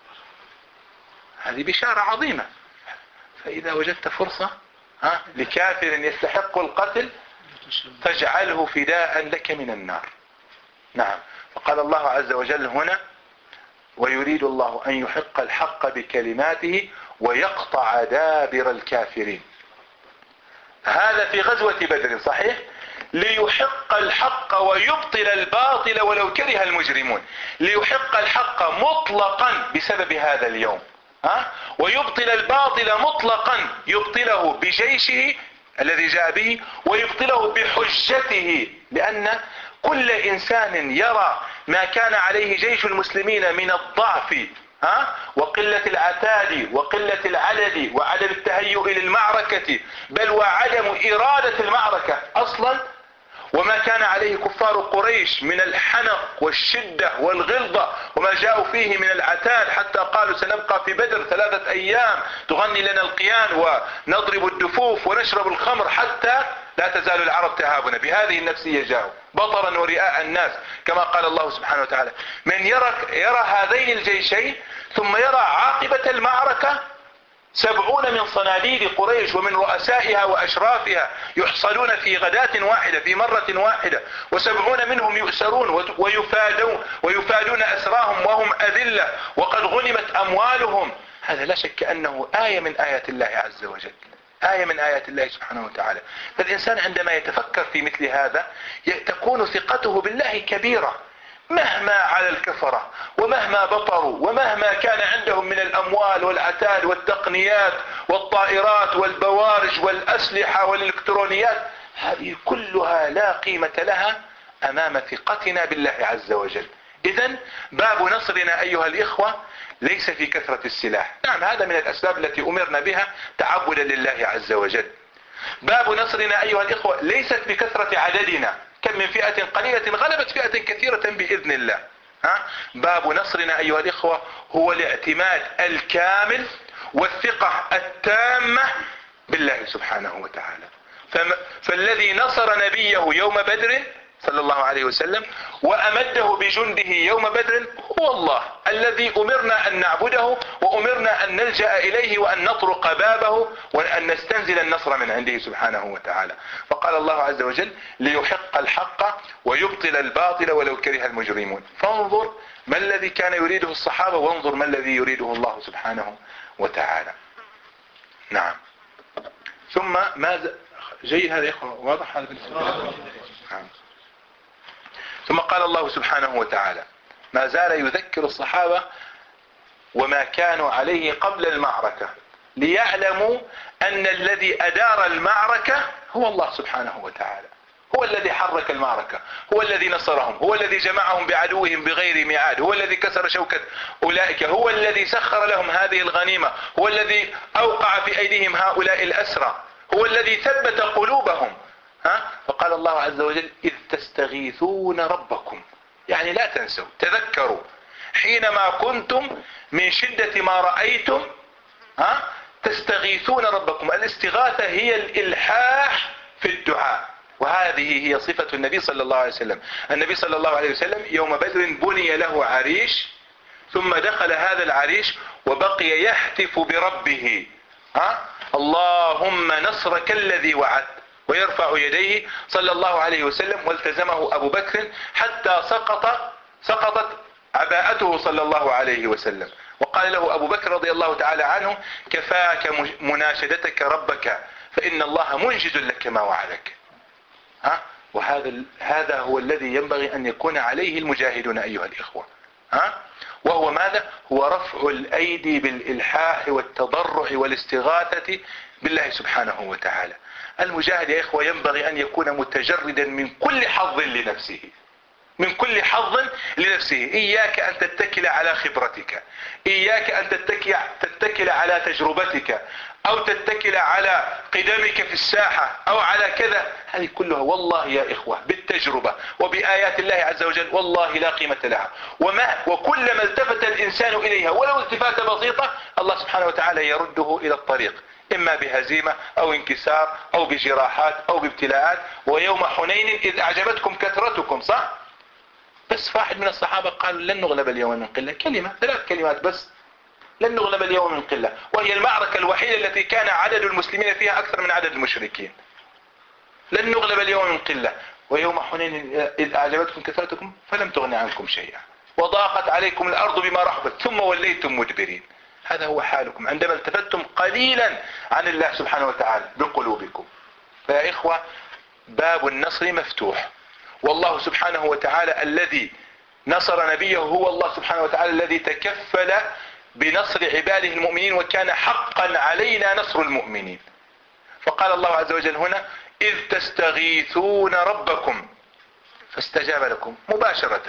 هذه بشارة عظيمة. فإذا وجدت فرصة لكافر يستحق القتل فاجعله فداء لك من النار. نعم. فقال الله عز وجل هنا ويريد الله أن يحق الحق بكلماته ويقطع دابر الكافرين. هذا في غزوة بدر صحيح، ليحق الحق ويبطل الباطل ولو كره المجرمون، ليحق الحق مطلقا بسبب هذا اليوم، ويبطل الباطل مطلقا، يبطله بجيشه الذي جاء به ويبطله بحجته، لأن كل إنسان يرى ما كان عليه جيش المسلمين من الضعف وقلة العتاد وقلة العدد وعدم التهيؤ للمعركة بل وعدم إرادة المعركة أصلا، وما كان عليه كفار قريش من الحنق والشدة والغلظة وما جاءوا فيه من العتاد، حتى قالوا سنبقى في بدر 3 أيام تغني لنا القيان ونضرب الدفوف ونشرب الخمر حتى لا تزال العرب تهابنا. بهذه النفسية جاءوا بطرا ورئاء الناس كما قال الله سبحانه وتعالى. من يرى هذين الجيشين ثم يرى عاقبة المعركة 70 من صناديد قريش ومن رؤسائها وأشرافها يحصلون في غداة واحدة في مرة واحدة، و70 منهم يؤسرون ويفادون أسراهم وهم أذلة وقد غنمت أموالهم. هذا لا شك أنه آية من آيات الله عز وجل، آية من آيات الله سبحانه وتعالى. فالإنسان عندما يتفكر في مثل هذا تكون ثقته بالله كبيرة، مهما على الكفرة ومهما بطروا ومهما كان عندهم من الأموال والعتاد والتقنيات والطائرات والبوارج والأسلحة والإلكترونيات، هذه كلها لا قيمة لها أمام ثقتنا بالله عز وجل. إذن باب نصرنا أيها الإخوة ليس في كثرة السلاح، نعم هذا من الأسباب التي أمرنا بها تعبدا لله عز وجل. باب نصرنا أيها الإخوة ليست بكثرة عددنا، كم من فئة قليلة غلبت فئة كثيرة بإذن الله. باب نصرنا أيها الإخوة هو الاعتماد الكامل والثقة التامة بالله سبحانه وتعالى. فالذي نصر نبيه يوم بدر صلى الله عليه وسلم وأمده بجنده يوم بدر هو الله الذي أمرنا أن نعبده وأمرنا أن نلجأ إليه وأن نطرق بابه وأن نستنزل النصر من عنده سبحانه وتعالى. فقال الله عز وجل ليحق الحق ويبطل الباطل ولو كره المجرمون. فانظر ما الذي كان يريده الصحابة وانظر ما الذي يريده الله سبحانه وتعالى. نعم. ثم ماذا جيد هذا يا إخوة واضح هذا نعم. ثم قال الله سبحانه وتعالى ما زال يذكر الصحابة وما كانوا عليه قبل المعركة ليعلموا أن الذي أدار المعركة هو الله سبحانه وتعالى، هو الذي حرك المعركة، هو الذي نصرهم، هو الذي جمعهم بعدوهم بغير ميعاد، هو الذي كسر شوكة أولئك، هو الذي سخر لهم هذه الغنيمة، هو الذي أوقع في أيديهم هؤلاء الأسرى، هو الذي ثبت قلوبهم. فقال الله عز وجل إذ تستغيثون ربكم، يعني لا تنسوا تذكروا حينما كنتم من شدة ما رأيتم تستغيثون ربكم. الاستغاثة هي الإلحاح في الدعاء، وهذه هي صفة النبي صلى الله عليه وسلم. النبي صلى الله عليه وسلم يوم بدر بني له عريش، ثم دخل هذا العريش وبقي يحتف بربه اللهم نصرك الذي وعدت، ويرفع يديه صلى الله عليه وسلم، والتزمه أبو بكر حتى سقطت عباءته صلى الله عليه وسلم. وقال له أبو بكر رضي الله تعالى عنه كفاك مناشدتك ربك فإن الله منجز لك ما وعدك. وهذا هو الذي ينبغي أن يكون عليه المجاهدون أيها الإخوة. وهو ماذا؟ هو رفع الأيدي بالإلحاح والتضرع والاستغاثة بالله سبحانه وتعالى. المجاهد يا إخوة ينبغي أن يكون متجردا من كل حظ لنفسه، من كل حظ لنفسه. إياك أن تتكل على خبرتك، إياك أن تتكل على تجربتك، أو تتكل على قدمك في الساحة أو على كذا. هذه كلها والله يا إخوة بالتجربة وبآيات الله عز وجل والله لا قيمة لها. وكلما التفت الإنسان إليها ولو التفاتة بسيطة الله سبحانه وتعالى يرده إلى الطريق، إما بهزيمة أو انكسار أو بجراحات أو بابتلاءات. ويوم حنين إذ أعجبتكم كثرتكم، صح؟ بس واحد من الصحابة قال لن نغلب اليوم من قلة، كلمة، 3 كلمات بس، لن نغلب اليوم من قلة، وهي المعركة الوحيدة التي كان عدد المسلمين فيها أكثر من عدد المشركين. لن نغلب اليوم من قلة، ويوم حنين إذ أعجبتكم كثرتكم فلم تغن عنكم شيئا وضاقت عليكم الأرض بما رحبت ثم وليتم مدبرين. هذا هو حالكم عندما التفتم قليلا عن الله سبحانه وتعالى بقلوبكم. فيا إخوة باب النصر مفتوح، والله سبحانه وتعالى الذي نصر نبيه هو الله سبحانه وتعالى الذي تكفل بنصر عباده المؤمنين، وكان حقا علينا نصر المؤمنين. فقال الله عز وجل هنا إذ تستغيثون ربكم فاستجاب لكم مباشرة.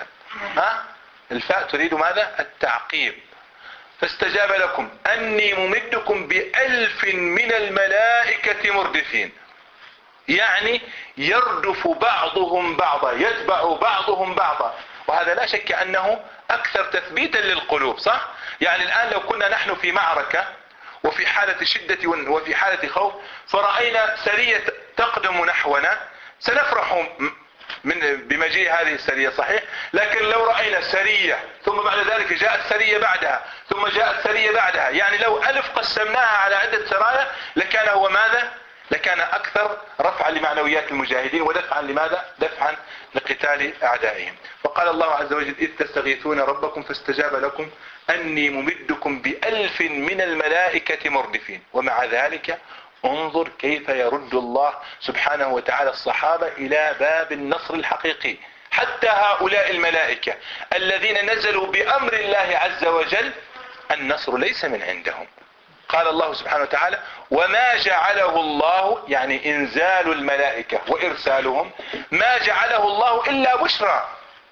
الفاء تريد ماذا؟ التعقيب. فاستجاب لكم أني ممدكم ب1000 من الملائكة مردفين، يعني يردف بعضهم بعضا، يتبع بعضهم بعضا. وهذا لا شك أنه أكثر تثبيتا للقلوب، صح؟ يعني الآن لو كنا نحن في معركة وفي حالة شدة وفي حالة خوف فرأينا سرية تقدم نحونا سنفرح بمجيء هذه السرية صحيح، لكن لو رأينا سرية ثم بعد ذلك جاءت سرية بعدها ثم جاءت سرية بعدها، يعني لو 1000 قسمناها على عدة سرايا لكان هو ماذا؟ لكان أكثر رفعا لمعنويات المجاهدين ودفعا لماذا؟ دفعا لقتال أعدائهم. فقال الله عز وجل إذ تستغيثون ربكم فاستجاب لكم أني ممدكم ب1000 من الملائكة مردفين. ومع ذلك انظر كيف يرد الله سبحانه وتعالى الصحابة إلى باب النصر الحقيقي. حتى هؤلاء الملائكة الذين نزلوا بأمر الله عز وجل النصر ليس من عندهم. قال الله سبحانه وتعالى وما جعله الله، يعني انزال الملائكة وارسالهم ما جعله الله الا بشرى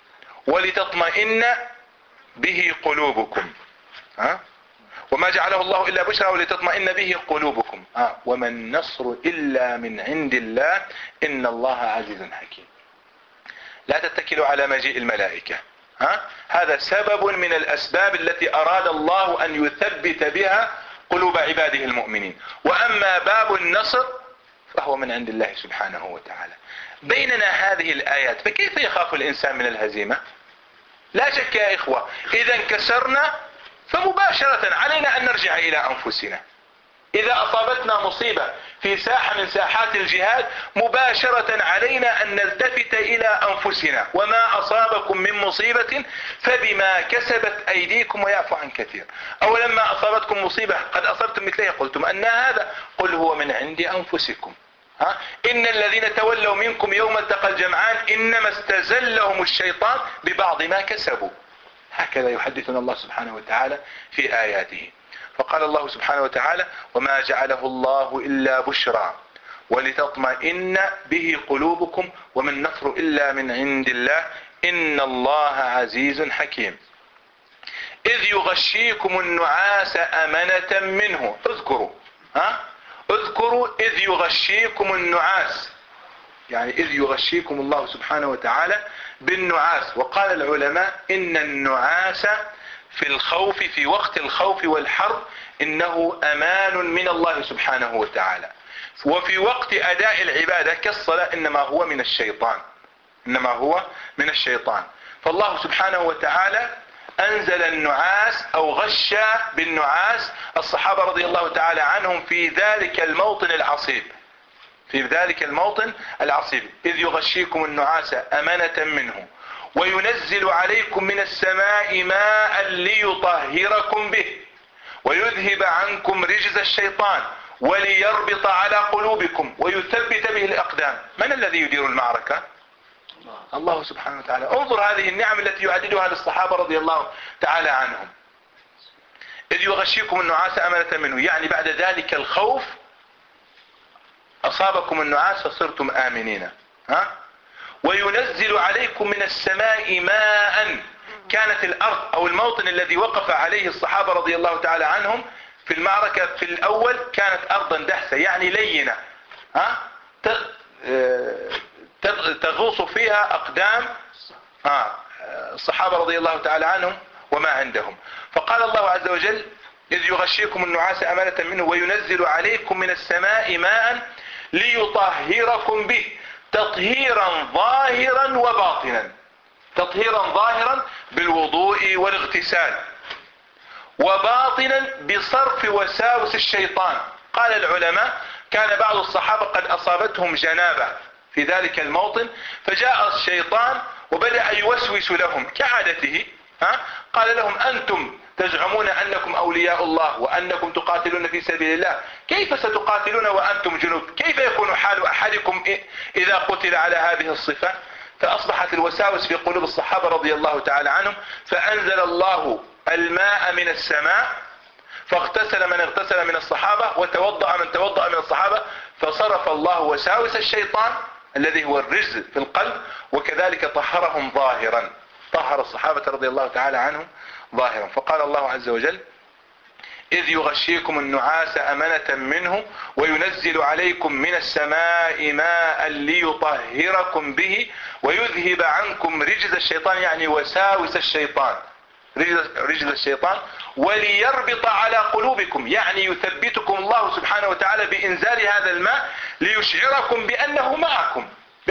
ولتطمئن به قلوبكم. وما جعله الله الا بشرى ولتطمئن به قلوبكم. وما النصر الا من عند الله ان الله عزيز حكيم. لا تتكلوا على مجيء الملائكة، هذا سبب من الاسباب التي اراد الله ان يثبت بها قلوب عباده المؤمنين. واما باب النصر فهو من عند الله سبحانه وتعالى. بيننا هذه الايات، فكيف يخاف الانسان من الهزيمة؟ لا شك يا اخوة اذا انكسرنا فمباشرة علينا ان نرجع الى انفسنا. اذا اصابتنا مصيبة في ساحة من ساحات الجهاد مباشرة علينا ان نلتفت الى انفسنا. وما اصابكم من مصيبة فبما كسبت ايديكم ويعفو عن كثير. او لما اصابتكم مصيبة قد اصبتم مثلها قلتم ان هذا، قل هو من عند انفسكم. ان الذين تولوا منكم يوم التقى الجمعان انما استزلهم الشيطان ببعض ما كسبوا. هكذا يحدثنا الله سبحانه وتعالى في اياته. فقال الله سبحانه وتعالى وما جعله الله إلا بشرى ولتطمئن به قلوبكم وما النصر إلا من عند الله إن الله عزيز حكيم. إذ يغشيكم النعاس أمنة منه. اذكروا إذ يغشيكم النعاس، يعني إذ يغشيكم الله سبحانه وتعالى بالنعاس. وقال العلماء إن النعاس في الخوف، في وقت الخوف والحرب، إنه أمان من الله سبحانه وتعالى. وفي وقت أداء العبادة كالصلاة إنما هو من الشيطان. فالله سبحانه وتعالى أنزل النعاس أو غش بالنعاس الصحابة رضي الله تعالى عنهم في ذلك الموطن العصيب. إذ يغشيكم النعاس أمنة منه وينزل عليكم من السماء ماء ليطهركم به ويذهب عنكم رجز الشيطان وليربط على قلوبكم ويثبت به الأقدام. من الذي يدير المعركة؟ الله سبحانه وتعالى. انظر هذه النعم التي يعددها للصحابة رضي الله تعالى عنهم. إذ يغشيكم النعاس أمنة منه، يعني بعد ذلك الخوف أصابكم النعاس فصرتم آمنين. وينزل عليكم من السماء ماء. كانت الأرض أو الموطن الذي وقف عليه الصحابة رضي الله تعالى عنهم في المعركة في الأول كانت أرضا دحسة، يعني لينة، تغوص فيها أقدام الصحابة رضي الله تعالى عنهم وما عندهم. فقال الله عز وجل إذ يغشيكم النعاس أمنة منه وينزل عليكم من السماء ماء ليطهركم به تطهيرا ظاهرا وباطنا. تطهيرا ظاهرا بالوضوء والاغتسال، وباطنا بصرف وساوس الشيطان. قال العلماء كان بعض الصحابة قد أصابتهم جنابة في ذلك الموطن، فجاء الشيطان وبدأ يوسوس لهم كعادته. قال لهم أنتم تزعمون أنكم أولياء الله وأنكم تقاتلون في سبيل الله، كيف ستقاتلون وأنتم جنوب؟ كيف يكون حال أحدكم إذا قتل على هذه الصفة؟ فأصبحت الوساوس في قلوب الصحابة رضي الله تعالى عنهم، فأنزل الله الماء من السماء فاغتسل من اغتسل من الصحابة وتوضأ من توضأ من الصحابة، فصرف الله وساوس الشيطان الذي هو الرجز في القلب، وكذلك طهرهم ظاهرا. طهر الصحابة رضي الله تعالى عنهم ظاهرا. فقال الله عز وجل إذ يغشيكم النعاس أمنة منه وينزل عليكم من السماء ماء ليطهركم به ويذهب عنكم رجز الشيطان، يعني وساوس الشيطان، رجز الشيطان، وليربط على قلوبكم، يعني يثبتكم الله سبحانه وتعالى بإنزال هذا الماء ليشعركم بأنه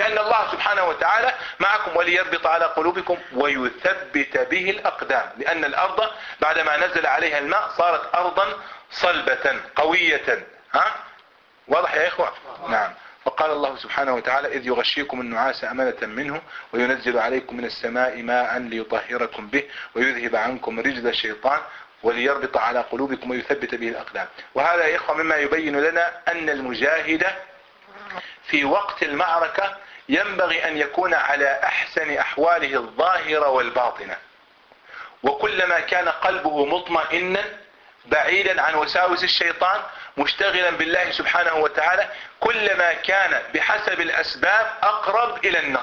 أن الله سبحانه وتعالى معكم وليربط على قلوبكم ويثبت به الأقدام، لأن الأرض بعدما نزل عليها الماء صارت أرضا صلبة قوية. واضح يا إخوة؟ نعم. فقال الله سبحانه وتعالى إذ يغشيكم النعاس أمنة منه وينزل عليكم من السماء ماء ليطهركم به ويذهب عنكم رجز الشيطان وليربط على قلوبكم ويثبت به الأقدام. وهذا يا إخوة مما يبين لنا أن المجاهد في وقت المعركة ينبغي أن يكون على أحسن أحواله الظاهرة والباطنة، وكلما كان قلبه مطمئنا بعيدا عن وساوس الشيطان مشتغلا بالله سبحانه وتعالى كلما كان بحسب الأسباب أقرب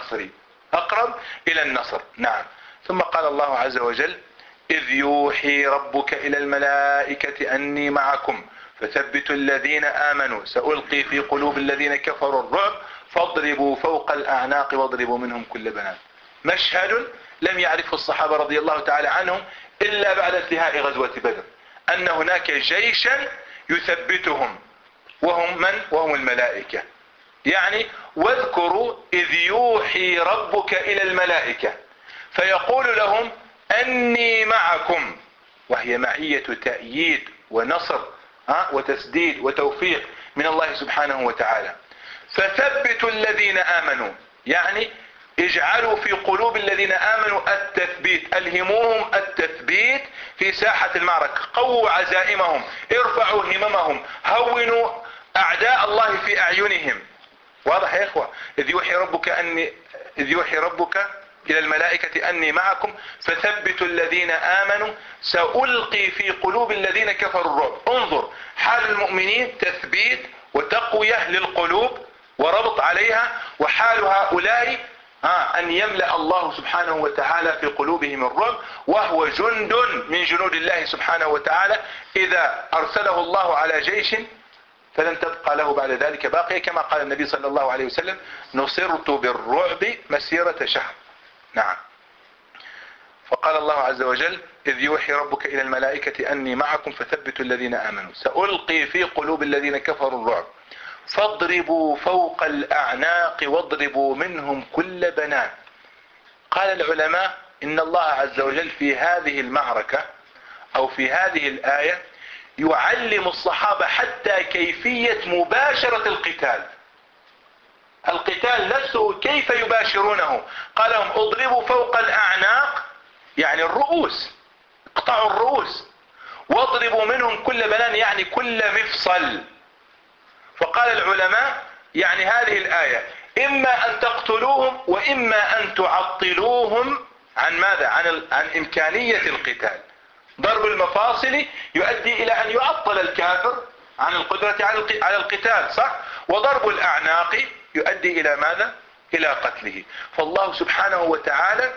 إلى النصر. نعم. ثم قال الله عز وجل إذ يوحي ربك إلى الملائكة أني معكم فثبتوا الذين آمنوا سألقي في قلوب الذين كفروا الرعب فاضربوا فوق الأعناق واضربوا منهم كل بنان. مشهد لم يعرفه الصحابة رضي الله تعالى عنهم إلا بعد انتهاء غزوة بدر، أن هناك جيشا يثبتهم وهم من؟ وهم الملائكة. يعني واذكروا إذ يوحي ربك إلى الملائكة فيقول لهم أني معكم، وهي معية تأييد ونصر وتسديد وتوفيق من الله سبحانه وتعالى. فثبتوا الذين آمنوا، يعني اجعلوا في قلوب الذين آمنوا التثبيت، ألهموهم التثبيت في ساحة المعركة، قووا عزائمهم، ارفعوا هممهم، هونوا أعداء الله في أعينهم. واضح يا إخوة؟ إذ يوحي ربك إلى الملائكة أني معكم فثبتوا الذين آمنوا سألقي في قلوب الذين كفروا الرعب. انظر حال المؤمنين تثبيت وتقوية للقلوب وربط عليها، وحال هؤلاء أن يملأ الله سبحانه وتعالى في قلوبهم الرعب، وهو جند من جنود الله سبحانه وتعالى إذا أرسله الله على جيش فلن تبقى له بعد ذلك باقية، كما قال النبي صلى الله عليه وسلم نصرت بالرعب مسيرة شهر. نعم. فقال الله عز وجل إذ يوحي ربك إلى الملائكة أني معكم فثبتوا الذين آمنوا سألقي في قلوب الذين كفروا الرعب فاضربوا فوق الأعناق واضربوا منهم كل بنان. قال العلماء إن الله عز وجل في هذه المعركة أو في هذه الآية يعلم الصحابة حتى كيفية مباشرة القتال نفسه كيف يباشرونه. قال لهم اضربوا فوق الأعناق يعني الرؤوس، اقطعوا الرؤوس، واضربوا منهم كل بنان يعني كل مفصل. فقال العلماء يعني هذه الآية إما أن تقتلوهم وإما أن تعطلوهم عن ماذا؟ عن إمكانية القتال. ضرب المفاصل يؤدي إلى أن يعطل الكافر عن القدرة على القتال، صح؟ وضرب الأعناق يؤدي إلى ماذا؟ إلى قتله. فالله سبحانه وتعالى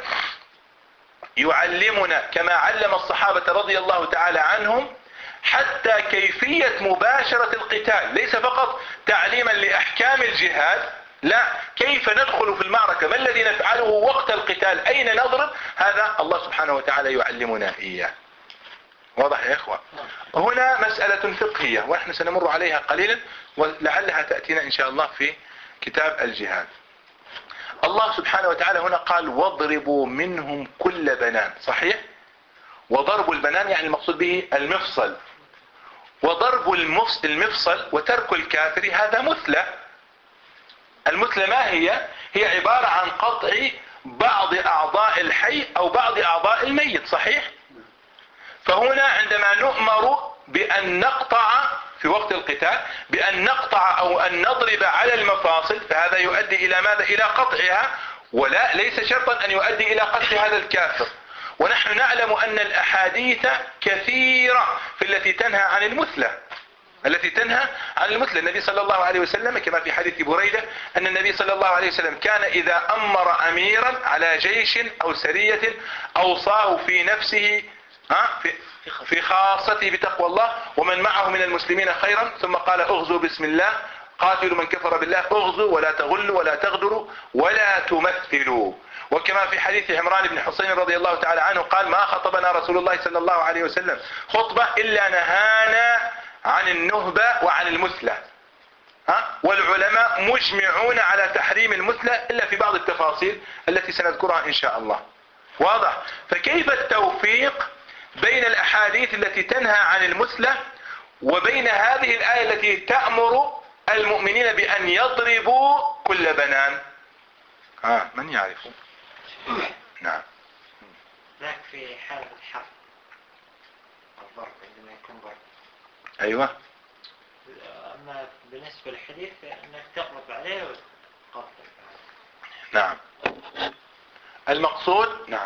يعلمنا كما علم الصحابة رضي الله تعالى عنهم حتى كيفية مباشرة القتال، ليس فقط تعليما لأحكام الجهاد، لا، كيف ندخل في المعركة، ما الذي نفعله وقت القتال، أين نضرب، هذا الله سبحانه وتعالى يعلمنا إياه. واضح يا إخوة؟ هنا مسألة فقهية ونحن سنمر عليها قليلا ولعلها تأتينا إن شاء الله في كتاب الجهاد. الله سبحانه وتعالى هنا قال واضربوا منهم كل بنان، صحيح؟ وضرب البنان يعني المقصود به المفصل، وضرب المفصل وترك الكافر هذا مثلى. المثلى ما هي؟ هي عبارة عن قطع بعض أعضاء الحي أو بعض أعضاء الميت، صحيح؟ فهنا عندما نؤمر بأن نقطع في وقت القتال بأن نقطع أو أن نضرب على المفاصل فهذا يؤدي إلى ماذا؟ إلى قطعها، ولا ليس شرطا أن يؤدي إلى قتل هذا الكافر. ونحن نعلم أن الأحاديث كثيرة في التي تنهى عن المثلى، النبي صلى الله عليه وسلم كما في حديث بريدة أن النبي صلى الله عليه وسلم كان إذا أمر أميرا على جيش أو سرية أوصاه في نفسه في خاصته بتقوى الله ومن معه من المسلمين خيرا، ثم قال اغزوا بسم الله قاتلوا من كفر بالله، اغزوا ولا تغلوا ولا تغدروا ولا تمثلوا. وكما في حديث عمران بن حسين رضي الله تعالى عنه قال ما خطبنا رسول الله صلى الله عليه وسلم خطبة إلا نهانا عن النهبة وعن المثلى. والعلماء مجمعون على تحريم المثلى إلا في بعض التفاصيل التي سنذكرها إن شاء الله. واضح؟ فكيف التوفيق بين الأحاديث التي تنهى عن المثلى وبين هذه الآية التي تأمر المؤمنين بأن يضربوا كل بنان؟ من يعرف؟ نعم. ذاك في حال الحرب الضرب عندما يكون ضرب. أيوة. أما بالنسبة للحديث أنك تقرب عليه وتقرب. نعم. المقصود نعم.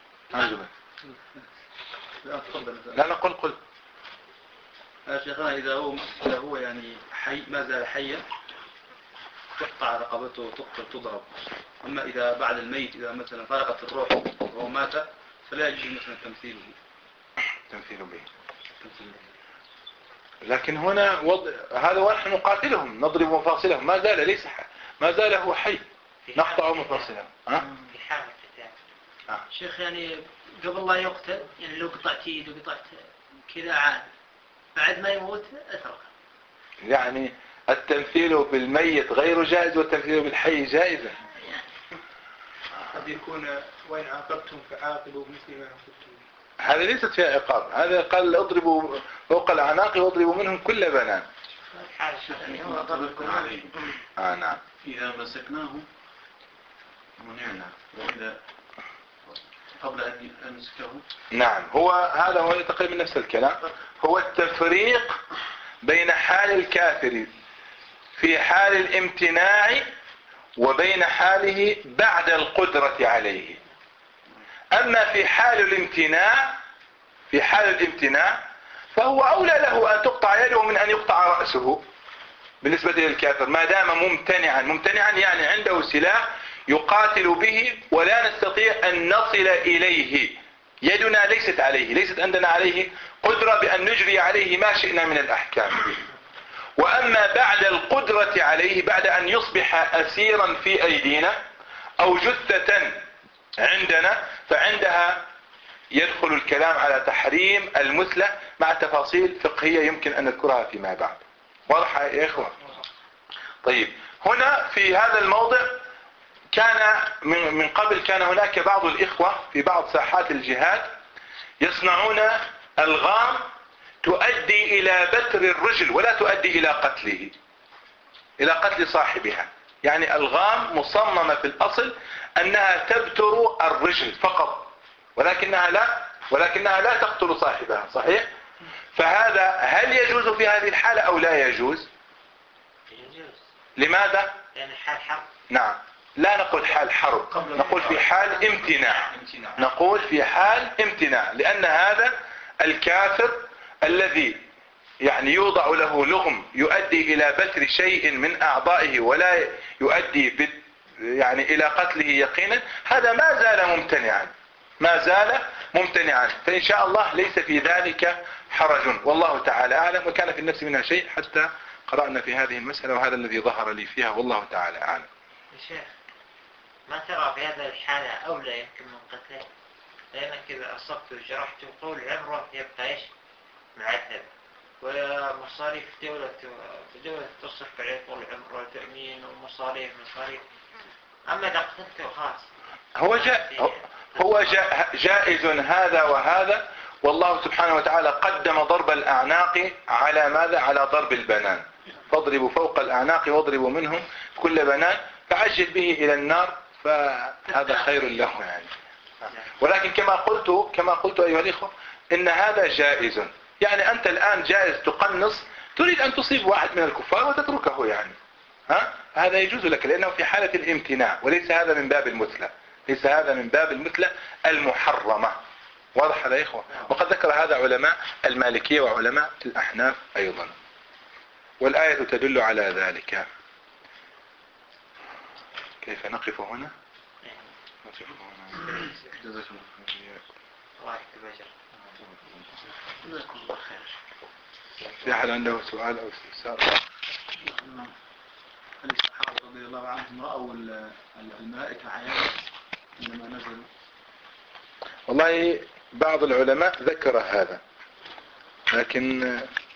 لا قل يا شيخنا إذا هو يعني حي ما زال حيا تقطع رقبته تقتل تضرب. أما إذا بعد الميت إذا مثلا فارقت الروح وهو مات فلا يجوز مثلا تمثيله به. لكن هنا هذا ونحن نقاتلهم نضرب مفاصلهم ما زال هو حي نقطع مفاصلهم. في حال القتال. شيخ يعني قبل لا يقتل يعني لو قطعت يد وقطعت كذا عاد بعد ما يموت اتركه. يعني التمثيل بالميت غير جائز والتمثيل بالحي جائزا. قد يكون وإن عاقبتم فعاقبوا بمثل ما عاقبتم. هذا ليست فيها عقاب. هذا قال اضربوا فوق الأعناق واضربوا منهم كل بنان. نعم. إذا مسكناه منعنا وإذا قبل أن نمسكه. نعم. هذا هو تقريبا نفس الكلام. هو التفريق بين حال الكافر في حال الامتناع وبين حاله بعد القدرة عليه. أما في حال الامتناع فهو أولى له أن تقطع يده من أن يقطع رأسه بالنسبة للكافر ما دام ممتنعا يعني عنده سلاح يقاتل به ولا نستطيع أن نصل إليه. يدنا ليست عندنا عليه قدرة بأن نجري عليه ما شئنا من الأحكام. وأما بعد القدرة عليه بعد أن يصبح أسيرا في أيدينا أو جثة عندنا فعندها يدخل الكلام على تحريم المثلى مع تفاصيل فقهية يمكن أن نذكرها فيما بعد. واضح يا إخوة؟ طيب هنا في هذا الموضع كان من قبل كان هناك بعض الإخوة في بعض ساحات الجهاد يصنعون ألغام تؤدي إلى بتر الرجل ولا تؤدي إلى قتل صاحبها. يعني ألغام مصممة في الأصل أنها تبتر الرجل فقط ولكنها لا تقتل صاحبها. صحيح؟ فهذا هل يجوز في هذه الحالة أو لا يجوز؟ لماذا؟ يعني حال حرب. نعم. لا نقول حال حرب نقول في حال امتناع لأن هذا الكافر الذي يعني يوضع له لغم يؤدي إلى بتر شيء من أعضائه ولا يؤدي يعني إلى قتله يقينا هذا ما زال ممتنعا فإن شاء الله ليس في ذلك حرج والله تعالى أعلم. وكان في النفس منها شيء حتى قرأنا في هذه المسألة وهذا الذي ظهر لي فيها والله تعالى أعلم. يا شيخ ما ترى في هذا الحالة أولى يمكن من قتله لأنك إذا أصبت وجرحت طول عمره يبقى إيش معذب ومصاريف دولة تصرف عليه طول عمره تأمين ومصاريف أما إذا قتلته خلاص هو جائز هذا وهذا والله سبحانه وتعالى قدم ضرب الأعناق على ماذا؟ على ضرب البنان. فاضربوا فوق الأعناق واضربوا منهم كل بنان فعجل به إلى النار فهذا خير له يعني. ولكن كما قلت أيها الإخوة إن هذا جائز. يعني أنت الآن جائز تقنص تريد أن تصيب واحد من الكفار وتتركه يعني هذا يجوز لك لأنه في حالة الامتناع وليس هذا من باب المثلى المحرمة. واضح هذا يا إخوة؟ وقد ذكر هذا علماء المالكية وعلماء الأحناف أيضا والآية تدل على ذلك. كيف نقف هنا؟ جزاكم الله خير. في أحد عنده سؤال أو استفسار؟ الصحابة رضي الله عنهم رأوا الملائكة عيانا عندما نزلوا. والله بعض العلماء ذكر هذا لكن